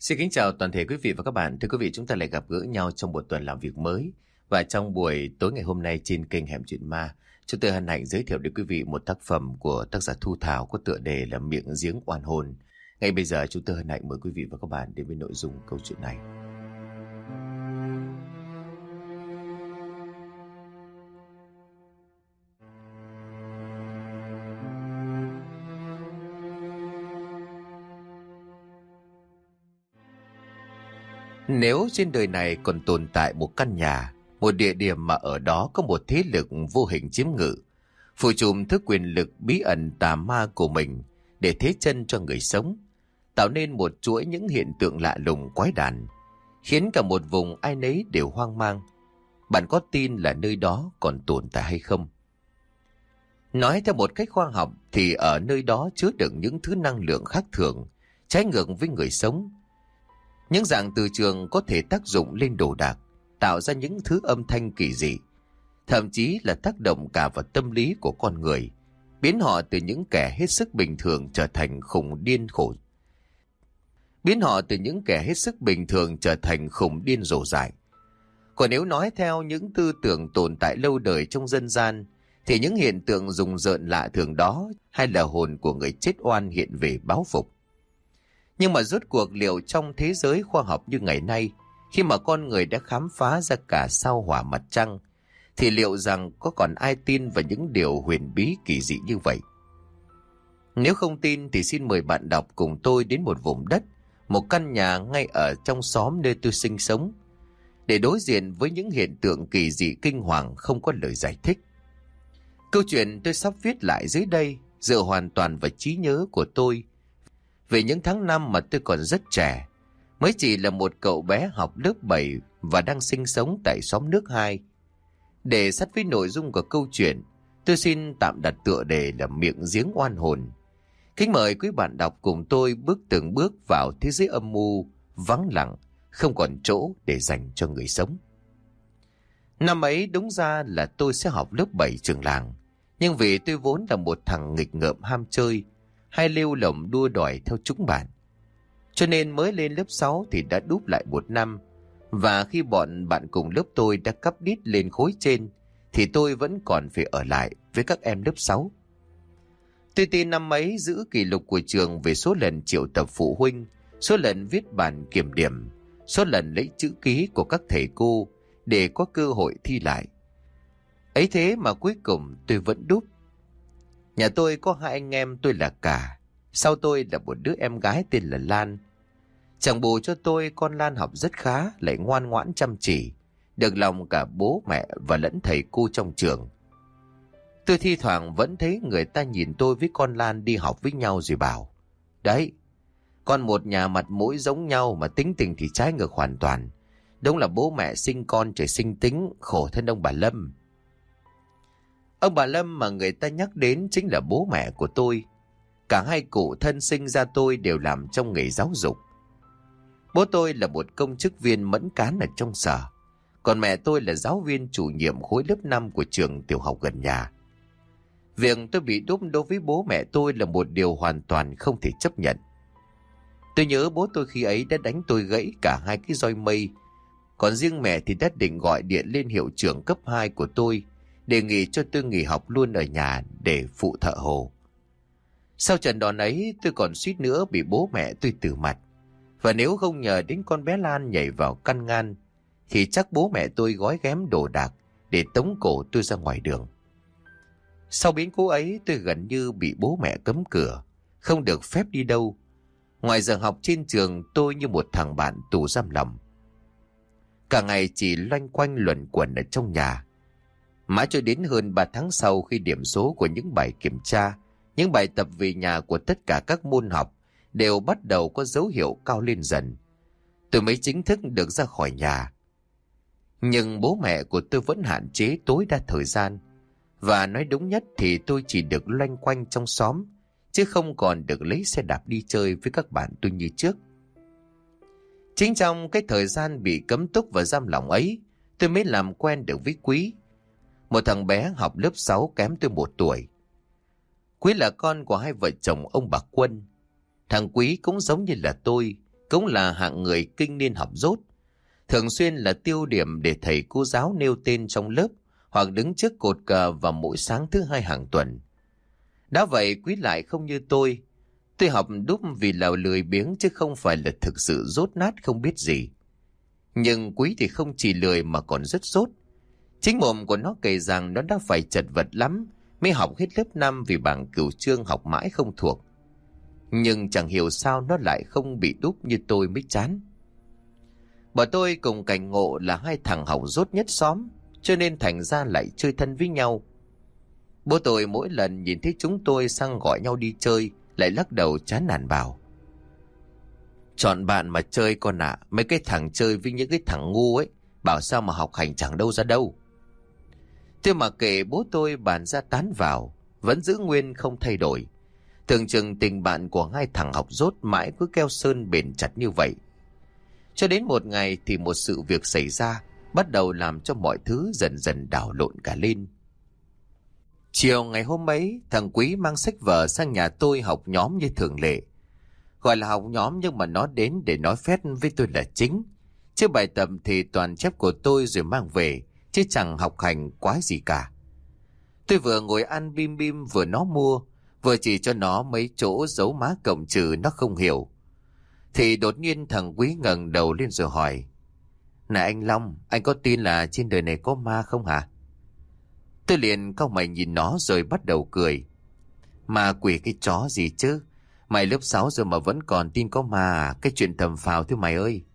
Xin kính chào toàn thể quý vị và các bạn. Thưa quý vị, chúng ta lại gặp gỡ nhau trong một tuần làm việc mới. Và trong buổi tối ngày hôm nay trên kênh Hẻm Chuyện Ma, chúng tôi hân hạnh giới thiệu đến quý vị một tác phẩm của tác giả Thu Thảo có tựa đề là Miệng Giếng Oan Hồn. Ngay bây giờ chúng tôi hân hạnh mời quý vị và các bạn đến với nội dung câu chuyện này. Nếu trên đời này còn tồn tại một căn nhà, một địa điểm mà ở đó có một thế lực vô hình chiếm ngự, phủ trùm thứ quyền lực bí ẩn tà ma của mình để thế chân cho người sống, tạo nên một chuỗi những hiện tượng lạ lùng quái đản, khiến cả một vùng ai nấy đều hoang mang. Bạn có tin là nơi đó còn tồn tại hay không? Nói theo một cách khoa học thì ở nơi đó chứa đựng những thứ năng lượng khác thường, trái ngược với người sống. Những dạng từ trường có thể tác dụng lên đồ đạc, tạo ra những thứ âm thanh kỳ dị, thậm chí là tác động cả vào tâm lý của con người, biến họ từ những kẻ hết sức bình thường trở thành khủng điên rồ dại. Còn nếu nói theo những tư tưởng tồn tại lâu đời trong dân gian, thì những hiện tượng rùng rợn lạ thường đó hay là hồn của người chết oan hiện về báo phục. Nhưng mà rốt cuộc liệu trong thế giới khoa học như ngày nay, khi mà con người đã khám phá ra cả sao hỏa mặt trăng, thì liệu rằng có còn ai tin vào những điều huyền bí kỳ dị như vậy? Nếu không tin thì xin mời bạn đọc cùng tôi đến một vùng đất, một căn nhà ngay ở trong xóm nơi tôi sinh sống, để đối diện với những hiện tượng kỳ dị kinh hoàng không có lời giải thích. Câu chuyện tôi sắp viết lại dưới đây dựa hoàn toàn vào trí nhớ của tôi về những tháng năm mà tôi còn rất trẻ, mới chỉ là một cậu bé học lớp 7 và đang sinh sống tại xóm nước 2. Để sát với nội dung của câu chuyện, tôi xin tạm đặt tựa đề là Miệng Giếng Oan Hồn. Kính mời quý bạn đọc cùng tôi bước từng bước vào thế giới âm mưu, vắng lặng, không còn chỗ để dành cho người sống. Năm ấy đúng ra là tôi sẽ học lớp 7 trường làng, nhưng vì tôi vốn là một thằng nghịch ngợm ham chơi, hay lêu lổng đua đòi theo chúng bạn, cho nên mới lên lớp 6 thì đã đúp lại một năm. Và khi bọn bạn cùng lớp tôi đã cắp đít lên khối trên, thì tôi vẫn còn phải ở lại với các em lớp 6. Tôi tin năm ấy giữ kỷ lục của trường về số lần triệu tập phụ huynh, số lần viết bản kiểm điểm, số lần lấy chữ ký của các thầy cô để có cơ hội thi lại. Ấy thế mà cuối cùng tôi vẫn đúp. Nhà tôi có 2 anh em, tôi là Cả, sau tôi là một đứa em gái tên là Lan. Chẳng bù cho tôi, con Lan học rất khá, lại ngoan ngoãn chăm chỉ, được lòng cả bố mẹ và lẫn thầy cô trong trường. Tôi thi thoảng vẫn thấy người ta nhìn tôi với con Lan đi học với nhau rồi bảo: đấy, con một nhà mặt mũi giống nhau mà tính tình thì trái ngược hoàn toàn. Đúng là bố mẹ sinh con trời sinh tính, khổ thân ông bà Lâm. Ông bà Lâm mà người ta nhắc đến chính là bố mẹ của tôi. Cả hai cụ thân sinh ra tôi đều làm trong nghề giáo dục. Bố tôi là một công chức viên mẫn cán ở trong sở, còn mẹ tôi là giáo viên chủ nhiệm khối lớp 5 của trường tiểu học gần nhà. Việc tôi bị đúp đối với bố mẹ tôi là một điều hoàn toàn không thể chấp nhận. Tôi nhớ bố tôi khi ấy đã đánh tôi gãy cả 2 cái roi mây, còn riêng mẹ thì đã định gọi điện lên hiệu trưởng cấp 2 của tôi, đề nghị cho tôi nghỉ học luôn ở nhà để phụ thợ hồ. Sau trận đòn ấy, tôi còn suýt nữa bị bố mẹ tôi từ mặt. Và nếu không nhờ đến con bé Lan nhảy vào căn ngăn, thì chắc bố mẹ tôi gói ghém đồ đạc để tống cổ tôi ra ngoài đường. Sau biến cố ấy, tôi gần như bị bố mẹ cấm cửa, không được phép đi đâu. Ngoài giờ học trên trường, tôi như một thằng bạn tù giam lòng. Cả ngày chỉ loanh quanh luẩn quẩn ở trong nhà. Mãi cho đến hơn 3 tháng sau, khi điểm số của những bài kiểm tra, những bài tập về nhà của tất cả các môn học đều bắt đầu có dấu hiệu cao lên dần, tôi mới chính thức được ra khỏi nhà. Nhưng bố mẹ của tôi vẫn hạn chế tối đa thời gian, và nói đúng nhất thì tôi chỉ được loanh quanh trong xóm, chứ không còn được lấy xe đạp đi chơi với các bạn tôi như trước. Chính trong cái thời gian bị cấm túc và giam lỏng ấy, tôi mới làm quen được với Quý, một thằng bé học lớp 6 kém tôi 1 tuổi. Quý là con của 2 vợ chồng ông bà Quân. Thằng Quý cũng giống như là tôi, cũng là hạng người kinh niên học dốt, thường xuyên là tiêu điểm để thầy cô giáo nêu tên trong lớp hoặc đứng trước cột cờ vào mỗi sáng thứ hai hàng tuần. Đã vậy Quý lại không như tôi học đúp vì là lười biếng chứ không phải là thực sự dốt nát không biết gì. Nhưng Quý thì không chỉ lười mà còn rất dốt. Chính mồm của nó kể rằng nó đã phải chật vật lắm mới học hết lớp 5 vì bảng cửu chương học mãi không thuộc. Nhưng chẳng hiểu sao nó lại không bị đúp như tôi mới chán. Bọn tôi cùng cảnh ngộ là hai thằng học dốt nhất xóm, cho nên thành ra lại chơi thân với nhau. Bố tôi mỗi lần nhìn thấy chúng tôi sang gọi nhau đi chơi lại lắc đầu chán nản bảo: chọn bạn mà chơi con ạ, mấy cái thằng chơi với những cái thằng ngu ấy, bảo sao mà học hành chẳng đâu ra đâu. Thế mà kệ bố tôi bàn ra tán vào, vẫn giữ nguyên không thay đổi. Tưởng chừng tình bạn của hai thằng học dốt mãi cứ keo sơn bền chặt như vậy. Cho đến một ngày thì một sự việc xảy ra, bắt đầu làm cho mọi thứ dần dần đảo lộn cả lên. Chiều ngày hôm ấy, thằng Quý mang sách vở sang nhà tôi học nhóm như thường lệ. Gọi là học nhóm nhưng mà nó đến để nói phét với tôi là chính. Chứ bài tập thì toàn chép của tôi rồi mang về, chứ chẳng học hành quái gì cả. Tôi vừa ngồi ăn bim bim vừa nó mua, vừa chỉ cho nó mấy chỗ dấu má cộng trừ nó không hiểu. Thì đột nhiên thằng Quý ngẩng đầu lên rồi hỏi: này anh Long, anh có tin là trên đời này có ma không hả? Tôi liền cau mày nhìn nó rồi bắt đầu cười. Ma quỷ cái chó gì chứ? Mày lớp 6 rồi mà vẫn còn tin có ma à? Cái chuyện tầm phào thôi mày ơi.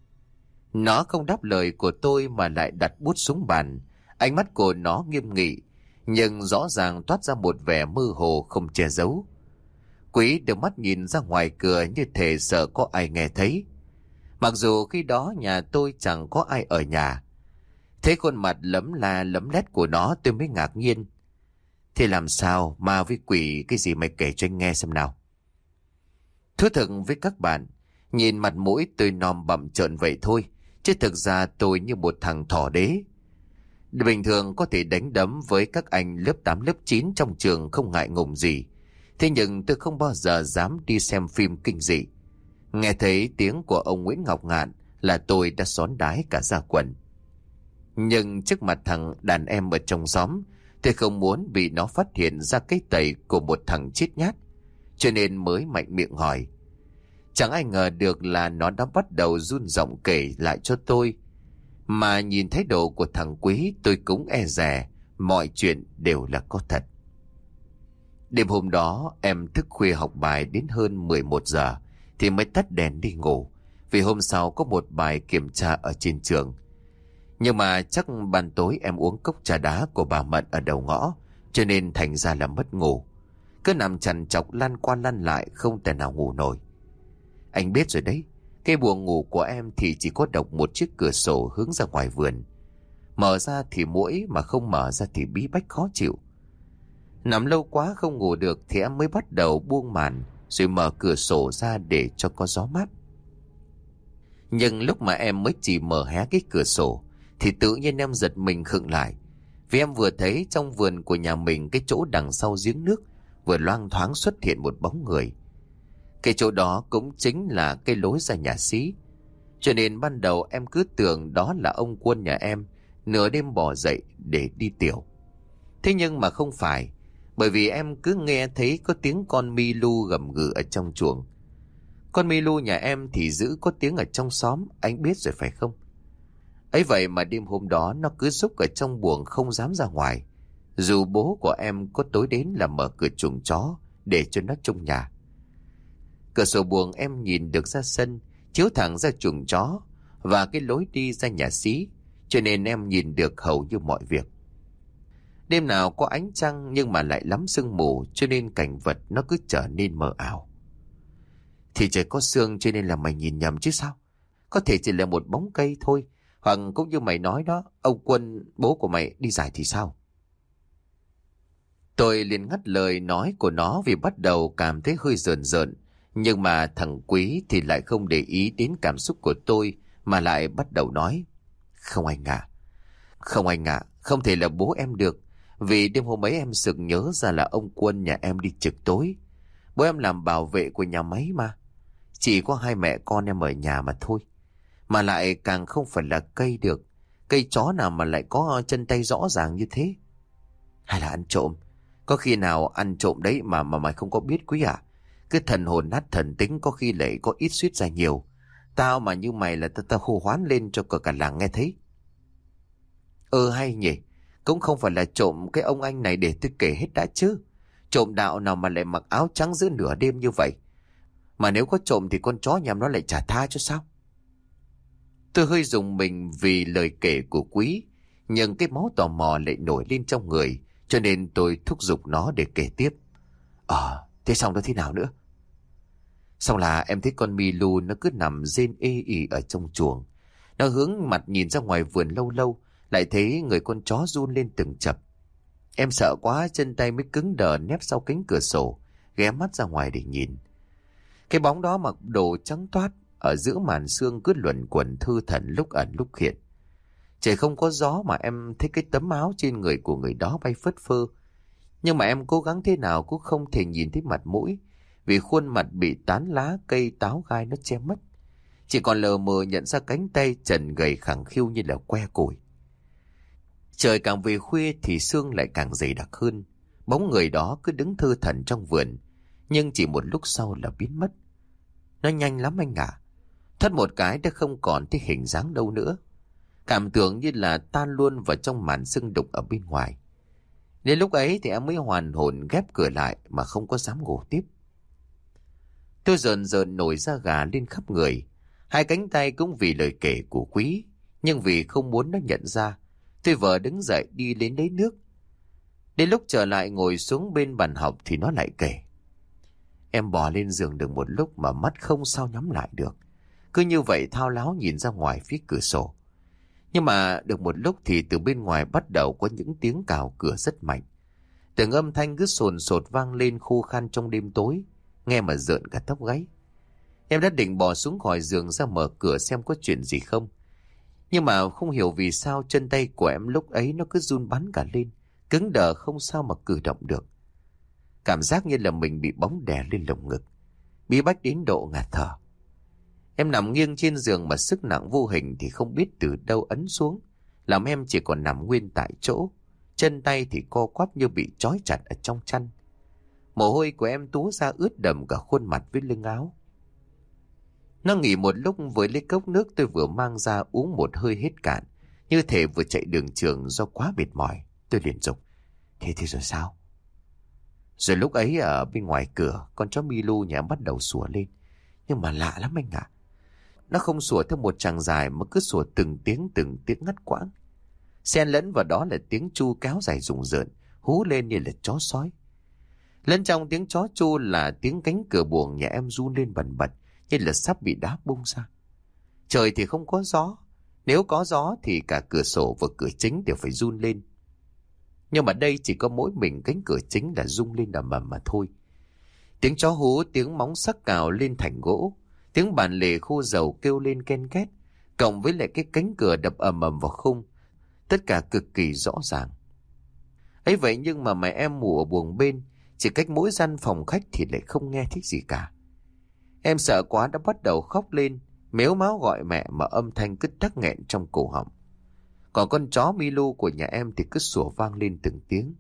Nó không đáp lời của tôi mà lại đặt bút xuống bàn. Ánh mắt của nó nghiêm nghị, nhưng rõ ràng toát ra một vẻ mơ hồ không che giấu. Quý đưa mắt nhìn ra ngoài cửa như thể sợ có ai nghe thấy. Mặc dù khi đó nhà tôi chẳng có ai ở nhà. Thấy khuôn mặt lấm la lấm lét của nó tôi mới ngạc nhiên. Thế làm sao ma với quỷ cái gì mày kể cho anh nghe xem nào. Thú thực với các bạn, nhìn mặt mũi tôi nom bặm trợn vậy thôi, chứ thực ra tôi như một thằng thỏ đế. Bình thường có thể đánh đấm với các anh lớp 8 lớp 9 trong trường không ngại ngùng gì. Thế nhưng tôi không bao giờ dám đi xem phim kinh dị. Nghe thấy tiếng của ông Nguyễn Ngọc Ngạn là tôi đã xón đái cả da quần. Nhưng trước mặt thằng đàn em ở trong xóm, tôi không muốn bị nó phát hiện ra cái tẩy của một thằng chết nhát, cho nên mới mạnh miệng hỏi. Chẳng ai ngờ được là nó đã bắt đầu run giọng kể lại cho tôi. Mà nhìn thái độ của thằng Quý tôi cũng e dè mọi chuyện đều là có thật. Đêm hôm đó em thức khuya học bài đến hơn 11 giờ thì mới tắt đèn đi ngủ, vì hôm sau có một bài kiểm tra ở trên trường. Nhưng mà chắc ban tối em uống cốc trà đá của bà Mận ở đầu ngõ, cho nên thành ra là mất ngủ. Cứ nằm trằn trọc lăn qua lăn lại không thể nào ngủ nổi. Anh biết rồi đấy, cái buồng ngủ của em thì chỉ có độc một chiếc cửa sổ hướng ra ngoài vườn. Mở ra thì muỗi mà không mở ra thì bí bách khó chịu. Nằm lâu quá không ngủ được thì em mới bắt đầu buông màn rồi mở cửa sổ ra để cho có gió mát. Nhưng lúc mà em mới chỉ mở hé cái cửa sổ thì tự nhiên em giật mình khựng lại, vì em vừa thấy trong vườn của nhà mình cái chỗ đằng sau giếng nước vừa loang thoáng xuất hiện một bóng người. Cái chỗ đó cũng chính là cái lối ra nhà xí, cho nên ban đầu em cứ tưởng đó là ông Quân nhà em nửa đêm bỏ dậy để đi tiểu. Thế nhưng mà không phải, bởi vì em cứ nghe thấy có tiếng con mi lu gầm gừ ở trong chuồng. Con mi lu nhà em thì giữ có tiếng ở trong xóm, anh biết rồi phải không? Ấy vậy mà đêm hôm đó nó cứ rúc ở trong buồng không dám ra ngoài, dù bố của em có tối đến là mở cửa chuồng chó để cho nó trông nhà. Cửa sổ buồng em nhìn được ra sân, chiếu thẳng ra chuồng chó và cái lối đi ra nhà xí, cho nên em nhìn được hầu như mọi việc. Đêm nào có ánh trăng nhưng mà lại lắm sương mù, cho nên cảnh vật nó cứ trở nên mờ ảo. Thì trời có sương cho nên là mày nhìn nhầm chứ sao? Có thể chỉ là một bóng cây thôi, hoặc cũng như mày nói đó, ông Quân bố của mày đi giải thì sao? Tôi liền ngắt lời nói của nó vì bắt đầu cảm thấy hơi rờn rợn. Nhưng mà thằng Quý thì lại không để ý đến cảm xúc của tôi mà lại bắt đầu nói. Không anh ạ. Không anh ạ, không thể là bố em được. Vì đêm hôm ấy em sực nhớ ra là ông Quân nhà em đi trực tối. Bố em làm bảo vệ của nhà máy mà. Chỉ có hai mẹ con em ở nhà mà thôi. Mà lại càng không phải là cây được. Cây chó nào mà lại có chân tay rõ ràng như thế? Hay là ăn trộm? Có khi nào ăn trộm đấy mà mày không có biết Quý à? Cái thần hồn nát thần tính có khi lại có ít suýt ra nhiều. Tao mà như mày là tao hô hoán lên cho cả làng nghe thấy. Hay nhỉ. Cũng không phải là trộm cái ông anh này để tôi kể hết đã chứ. Trộm đạo nào mà lại mặc áo trắng giữa nửa đêm như vậy. Mà nếu có trộm thì con chó nhà nó lại trả tha cho sao? Tôi hơi rùng mình vì lời kể của Quý, nhưng cái máu tò mò lại nổi lên trong người, cho nên tôi thúc giục nó để kể tiếp. Thế xong đó thế nào nữa? Xong là em thấy con Milu nó cứ nằm rên ê ỉ ở trong chuồng. Nó hướng mặt nhìn ra ngoài vườn lâu lâu, lại thấy người con chó run lên từng chập. Em sợ quá, chân tay mới cứng đờ nép sau cánh cửa sổ, ghé mắt ra ngoài để nhìn. Cái bóng đó mặc đồ trắng toát, ở giữa màn sương cứ luẩn quẩn thư thần lúc ẩn lúc hiện. Trời không có gió mà em thấy cái tấm áo trên người của người đó bay phất phơ. Nhưng mà em cố gắng thế nào cũng không thể nhìn thấy mặt mũi, vì khuôn mặt bị tán lá cây táo gai nó che mất. Chỉ còn lờ mờ nhận ra cánh tay trần gầy khẳng khiu như là que củi. Trời càng về khuya thì sương lại càng dày đặc hơn. Bóng người đó cứ đứng thư thần trong vườn, nhưng chỉ một lúc sau là biến mất. Nó nhanh lắm anh ạ. Thoát một cái đã không còn thấy hình dáng đâu nữa. Cảm tưởng như là tan luôn vào trong màn sương đục ở bên ngoài. Đến lúc ấy thì em mới hoàn hồn ghép cửa lại mà không có dám ngủ tiếp. Tôi rờn rợn nổi da gà lên khắp người. Hai cánh tay cũng vì lời kể của Quý, nhưng vì không muốn nó nhận ra, tôi vờ đứng dậy đi đến lấy nước. Đến lúc trở lại ngồi xuống bên bàn học thì nó lại kể. Em bò lên giường được một lúc mà mắt không sao nhắm lại được. Cứ như vậy thao láo nhìn ra ngoài phía cửa sổ. Nhưng mà được một lúc thì từ bên ngoài bắt đầu có những tiếng cào cửa rất mạnh. Từng âm thanh cứ sồn sột vang lên khô khan trong đêm tối, nghe mà rợn cả tóc gáy. Em đã định bò xuống khỏi giường ra mở cửa xem có chuyện gì không. Nhưng mà không hiểu vì sao chân tay của em lúc ấy nó cứ run bắn cả lên, cứng đờ không sao mà cử động được. Cảm giác như là mình bị bóng đè lên lồng ngực, bí bách đến độ ngạt thở. Em nằm nghiêng trên giường mà sức nặng vô hình thì không biết từ đâu ấn xuống, làm em chỉ còn nằm nguyên tại chỗ, chân tay thì co quắp như bị trói chặt ở trong chăn. Mồ hôi của em túa ra ướt đẫm cả khuôn mặt với lưng áo. Nó nghỉ một lúc với lấy cốc nước tôi vừa mang ra uống một hơi hết cạn, như thể vừa chạy đường trường do quá mệt mỏi. Tôi liền dục. Thế rồi sao? Rồi lúc ấy ở bên ngoài cửa, con chó Milu nhà em bắt đầu sủa lên. Nhưng mà lạ lắm anh ạ. Nó không sủa theo một tràng dài mà cứ sủa từng tiếng ngắt quãng. Xen lẫn vào đó là tiếng chu kéo dài rùng rợn, hú lên như là chó sói. Lẫn trong tiếng chó chu là tiếng cánh cửa buồng nhà em run lên bần bật, như là sắp bị đá bung ra. Trời thì không có gió. Nếu có gió thì cả cửa sổ và cửa chính đều phải run lên. Nhưng mà đây chỉ có mỗi mình cánh cửa chính là rung lên ầm ầm mà thôi. Tiếng chó hú, tiếng móng sắc cào lên thành gỗ, tiếng bàn lề khô dầu kêu lên ken két, cộng với lại cái cánh cửa đập ầm ầm vào khung, tất cả cực kỳ rõ ràng. Ấy vậy nhưng mà mẹ em ngủ ở buồng bên, chỉ cách mỗi gian phòng khách thì lại không nghe thích gì cả. Em sợ quá đã bắt đầu khóc lên, mếu máo gọi mẹ mà âm thanh cứ tắc nghẹn trong cổ họng. Còn con chó Milu của nhà em thì cứ sủa vang lên từng tiếng.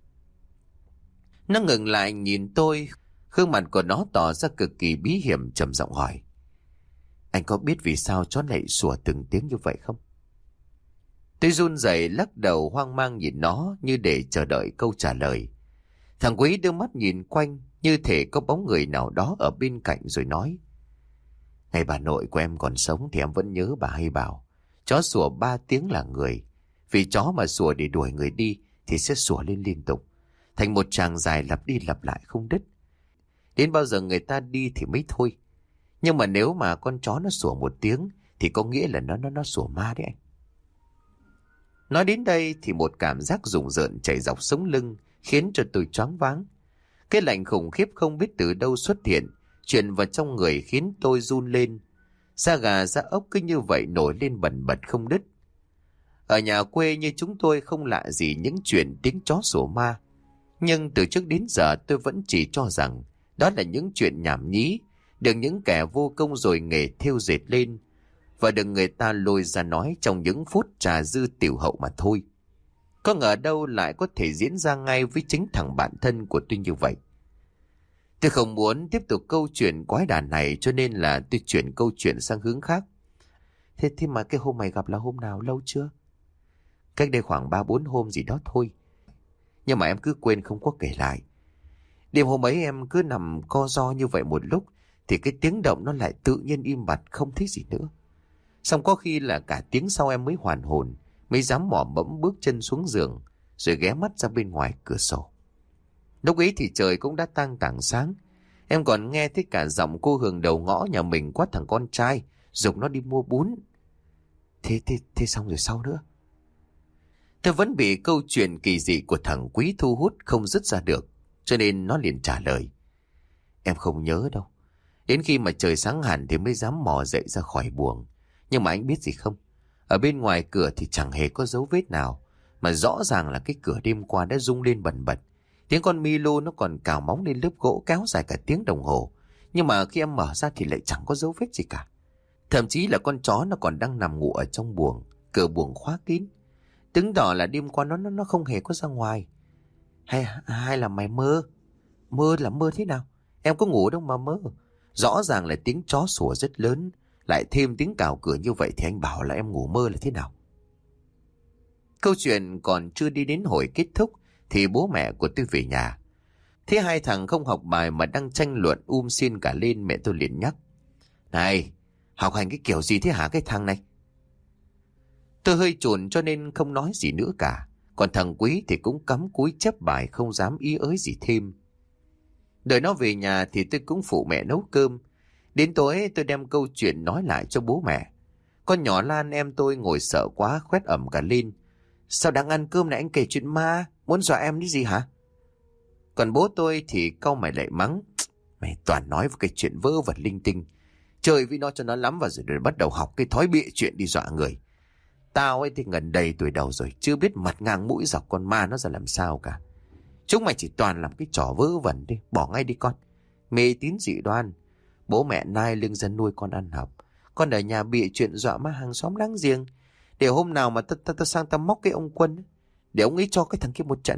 Nó ngừng lại nhìn tôi, gương mặt của nó tỏ ra cực kỳ bí hiểm, trầm giọng hỏi. Anh có biết vì sao chó lại sủa từng tiếng như vậy không? Tôi run rẩy lắc đầu hoang mang nhìn nó như để chờ đợi câu trả lời. Thằng Quý đưa mắt nhìn quanh như thể có bóng người nào đó ở bên cạnh rồi nói. Ngày bà nội của em còn sống thì em vẫn nhớ bà hay bảo chó sủa 3 tiếng là người. Vì chó mà sủa để đuổi người đi thì sẽ sủa lên liên tục, thành một tràng dài lặp đi lặp lại không đứt. Đến bao giờ người ta đi thì mới thôi. Nhưng mà nếu mà con chó nó sủa 1 tiếng thì có nghĩa là nó sủa ma đấy anh. Nói đến đây thì một cảm giác rùng rợn chảy dọc sống lưng khiến cho tôi choáng váng. Cái lạnh khủng khiếp không biết từ đâu xuất hiện, truyền vào trong người khiến tôi run lên. Da gà da ốc cứ như vậy nổi lên bần bật không đứt. Ở nhà quê như chúng tôi không lạ gì những chuyện tiếng chó sủa ma. Nhưng từ trước đến giờ tôi vẫn chỉ cho rằng đó là những chuyện nhảm nhí được những kẻ vô công rồi nghề thêu dệt lên, và được người ta lôi ra nói trong những phút trà dư tiểu hậu mà thôi. Có ngờ đâu lại có thể diễn ra ngay với chính thằng bạn thân của tôi như vậy. Tôi không muốn tiếp tục câu chuyện quái đản này, cho nên là tôi chuyển câu chuyện sang hướng khác. Thế mà cái hôm mày gặp là hôm nào, lâu chưa? Cách đây khoảng 3-4 hôm gì đó thôi. Nhưng mà em cứ quên không có kể lại. Đêm hôm ấy em cứ nằm co ro như vậy một lúc, thì cái tiếng động nó lại tự nhiên im bặt, không thấy gì nữa. Xong có khi là cả tiếng sau em mới hoàn hồn, mới dám mò mẫm bước chân xuống giường, rồi ghé mắt ra bên ngoài cửa sổ. Lúc ấy thì trời cũng đã tang tảng sáng. Em còn nghe thấy cả giọng cô Hường đầu ngõ nhà mình quát thằng con trai, giục nó đi mua bún. Thế xong rồi sau nữa? Tôi vẫn bị câu chuyện kỳ dị của thằng Quý thu hút không dứt ra được, cho nên nó liền trả lời. Em không nhớ đâu. Đến khi mà trời sáng hẳn thì mới dám mò dậy ra khỏi buồng. Nhưng mà anh biết gì không? Ở bên ngoài cửa thì chẳng hề có dấu vết nào, mà rõ ràng là cái cửa đêm qua đã rung lên bần bật. Tiếng con Milo nó còn cào móng lên lớp gỗ kéo dài cả tiếng đồng hồ. Nhưng mà khi em mở ra thì lại chẳng có dấu vết gì cả. Thậm chí là con chó nó còn đang nằm ngủ ở trong buồng, cửa buồng khóa kín. Chứng tỏ là đêm qua nó không hề có ra ngoài. Hay là mày mơ? Mơ là mơ thế nào? Em có ngủ đâu mà mơ. Rõ ràng là tiếng chó sủa rất lớn, lại thêm tiếng cào cửa như vậy thì anh bảo là em ngủ mơ là thế nào? Câu chuyện còn chưa đi đến hồi kết thúc thì bố mẹ của tôi về nhà. Thế hai thằng không học bài mà đang tranh luận xin cả lên, mẹ tôi liền nhắc. Này, học hành cái kiểu gì thế hả cái thằng này? Tôi hơi chồn cho nên không nói gì nữa cả. Còn thằng Quý thì cũng cắm cúi chép bài, không dám ý ới gì thêm. Đợi nó về nhà thì tôi cũng phụ mẹ nấu cơm. Đến tối tôi đem câu chuyện nói lại cho bố mẹ. Con nhỏ Lan em tôi ngồi sợ quá khoét ẩm cả lên. Sao đang ăn cơm này anh kể chuyện ma, muốn dọa em cái gì hả? Còn bố tôi thì cau mày lại mắng. Mày toàn nói với cái chuyện vớ vẩn linh tinh. Chơi với nó cho nó lắm và rồi bắt đầu học cái thói bịa chuyện đi dọa người. Tao ấy thì gần đầy tuổi đầu rồi, chưa biết mặt ngang mũi dọc con ma nó ra làm sao cả. Chúng mày chỉ toàn làm cái trò vớ vẩn đi, bỏ ngay đi con. Mê tín dị đoan, bố mẹ nai lưng dân nuôi con ăn học. Con ở nhà bịa chuyện dọa ma hàng xóm láng giềng. Để hôm nào mà ta sang ta móc cái ông Quân, để ông ấy cho cái thằng kia một trận.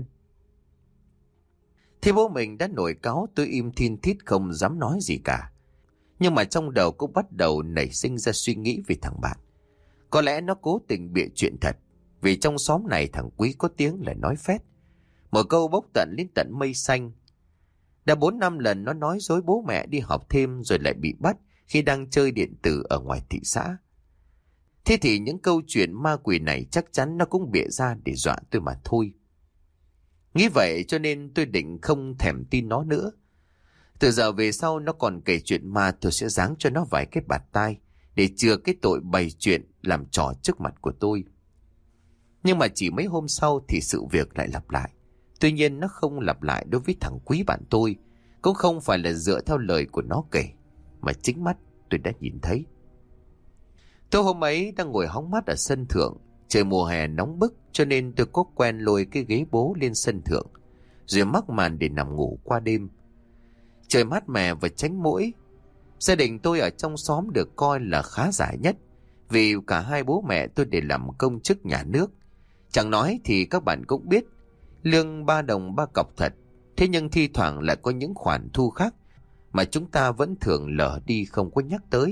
Thế bố mình đã nổi cáu, tôi im thin thít không dám nói gì cả. Nhưng mà trong đầu cũng bắt đầu nảy sinh ra suy nghĩ về thằng bạn. Có lẽ nó cố tình bịa chuyện thật, vì trong xóm này thằng Quý có tiếng là nói phét. Một câu bốc tận lên tận mây xanh. Đã 4-5 lần nó nói dối bố mẹ đi học thêm rồi lại bị bắt khi đang chơi điện tử ở ngoài thị xã. Thế thì những câu chuyện ma quỷ này chắc chắn nó cũng bịa ra để dọa tôi mà thôi. Nghĩ vậy cho nên tôi định không thèm tin nó nữa. Từ giờ về sau nó còn kể chuyện ma, tôi sẽ giáng cho nó vài cái bạt tai để chừa cái tội bày chuyện làm trò trước mặt của tôi. Nhưng mà chỉ mấy hôm sau thì sự việc lại lặp lại. Tuy nhiên nó không lặp lại đối với thằng Quý bạn tôi, cũng không phải là dựa theo lời của nó kể, mà chính mắt tôi đã nhìn thấy. Tôi hôm ấy đang ngồi hóng mát ở sân thượng. Trời mùa hè nóng bức cho nên tôi có quen lôi cái ghế bố lên sân thượng, rồi mắc màn để nằm ngủ qua đêm. Trời mát mẻ và tránh muỗi. Gia đình tôi ở trong xóm được coi là khá giả nhất, vì cả hai bố mẹ tôi đều làm công chức nhà nước. Chẳng nói thì các bạn cũng biết, lương 3 đồng 3 cọc thật, thế nhưng thi thoảng lại có những khoản thu khác mà chúng ta vẫn thường lờ đi không có nhắc tới.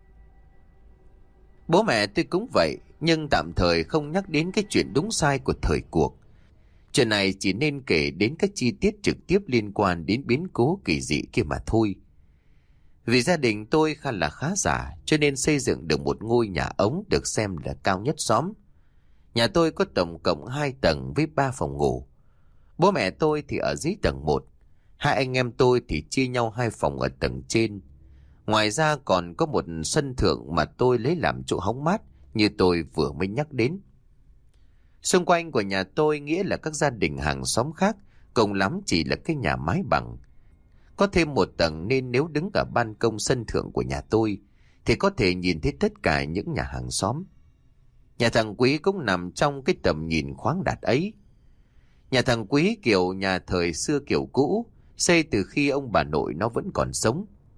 Bố mẹ tôi cũng vậy, nhưng tạm thời không nhắc đến cái chuyện đúng sai của thời cuộc. Chuyện này chỉ nên kể đến các chi tiết trực tiếp liên quan đến biến cố kỳ dị kia mà thôi. Vì gia đình tôi khá giả, cho nên xây dựng được một ngôi nhà ống được xem là cao nhất xóm. Nhà tôi có tổng cộng 2 tầng với 3 phòng ngủ. Bố mẹ tôi thì ở dưới tầng 1. Hai anh em tôi thì chia nhau 2 phòng ở tầng trên. Ngoài ra còn có một sân thượng mà tôi lấy làm chỗ hóng mát như tôi vừa mới nhắc đến. Xung quanh của nhà tôi nghĩa là các gia đình hàng xóm khác, cùng lắm chỉ là cái nhà mái bằng. Có thêm một tầng nên nếu đứng ở ban công sân thượng của nhà tôi thì có thể nhìn thấy tất cả những nhà hàng xóm. Nhà thằng Quý cũng nằm trong cái tầm nhìn khoáng đạt ấy. Nhà thằng Quý kiểu nhà thời xưa kiểu cũ, xây từ khi ông bà nội nó vẫn còn sống.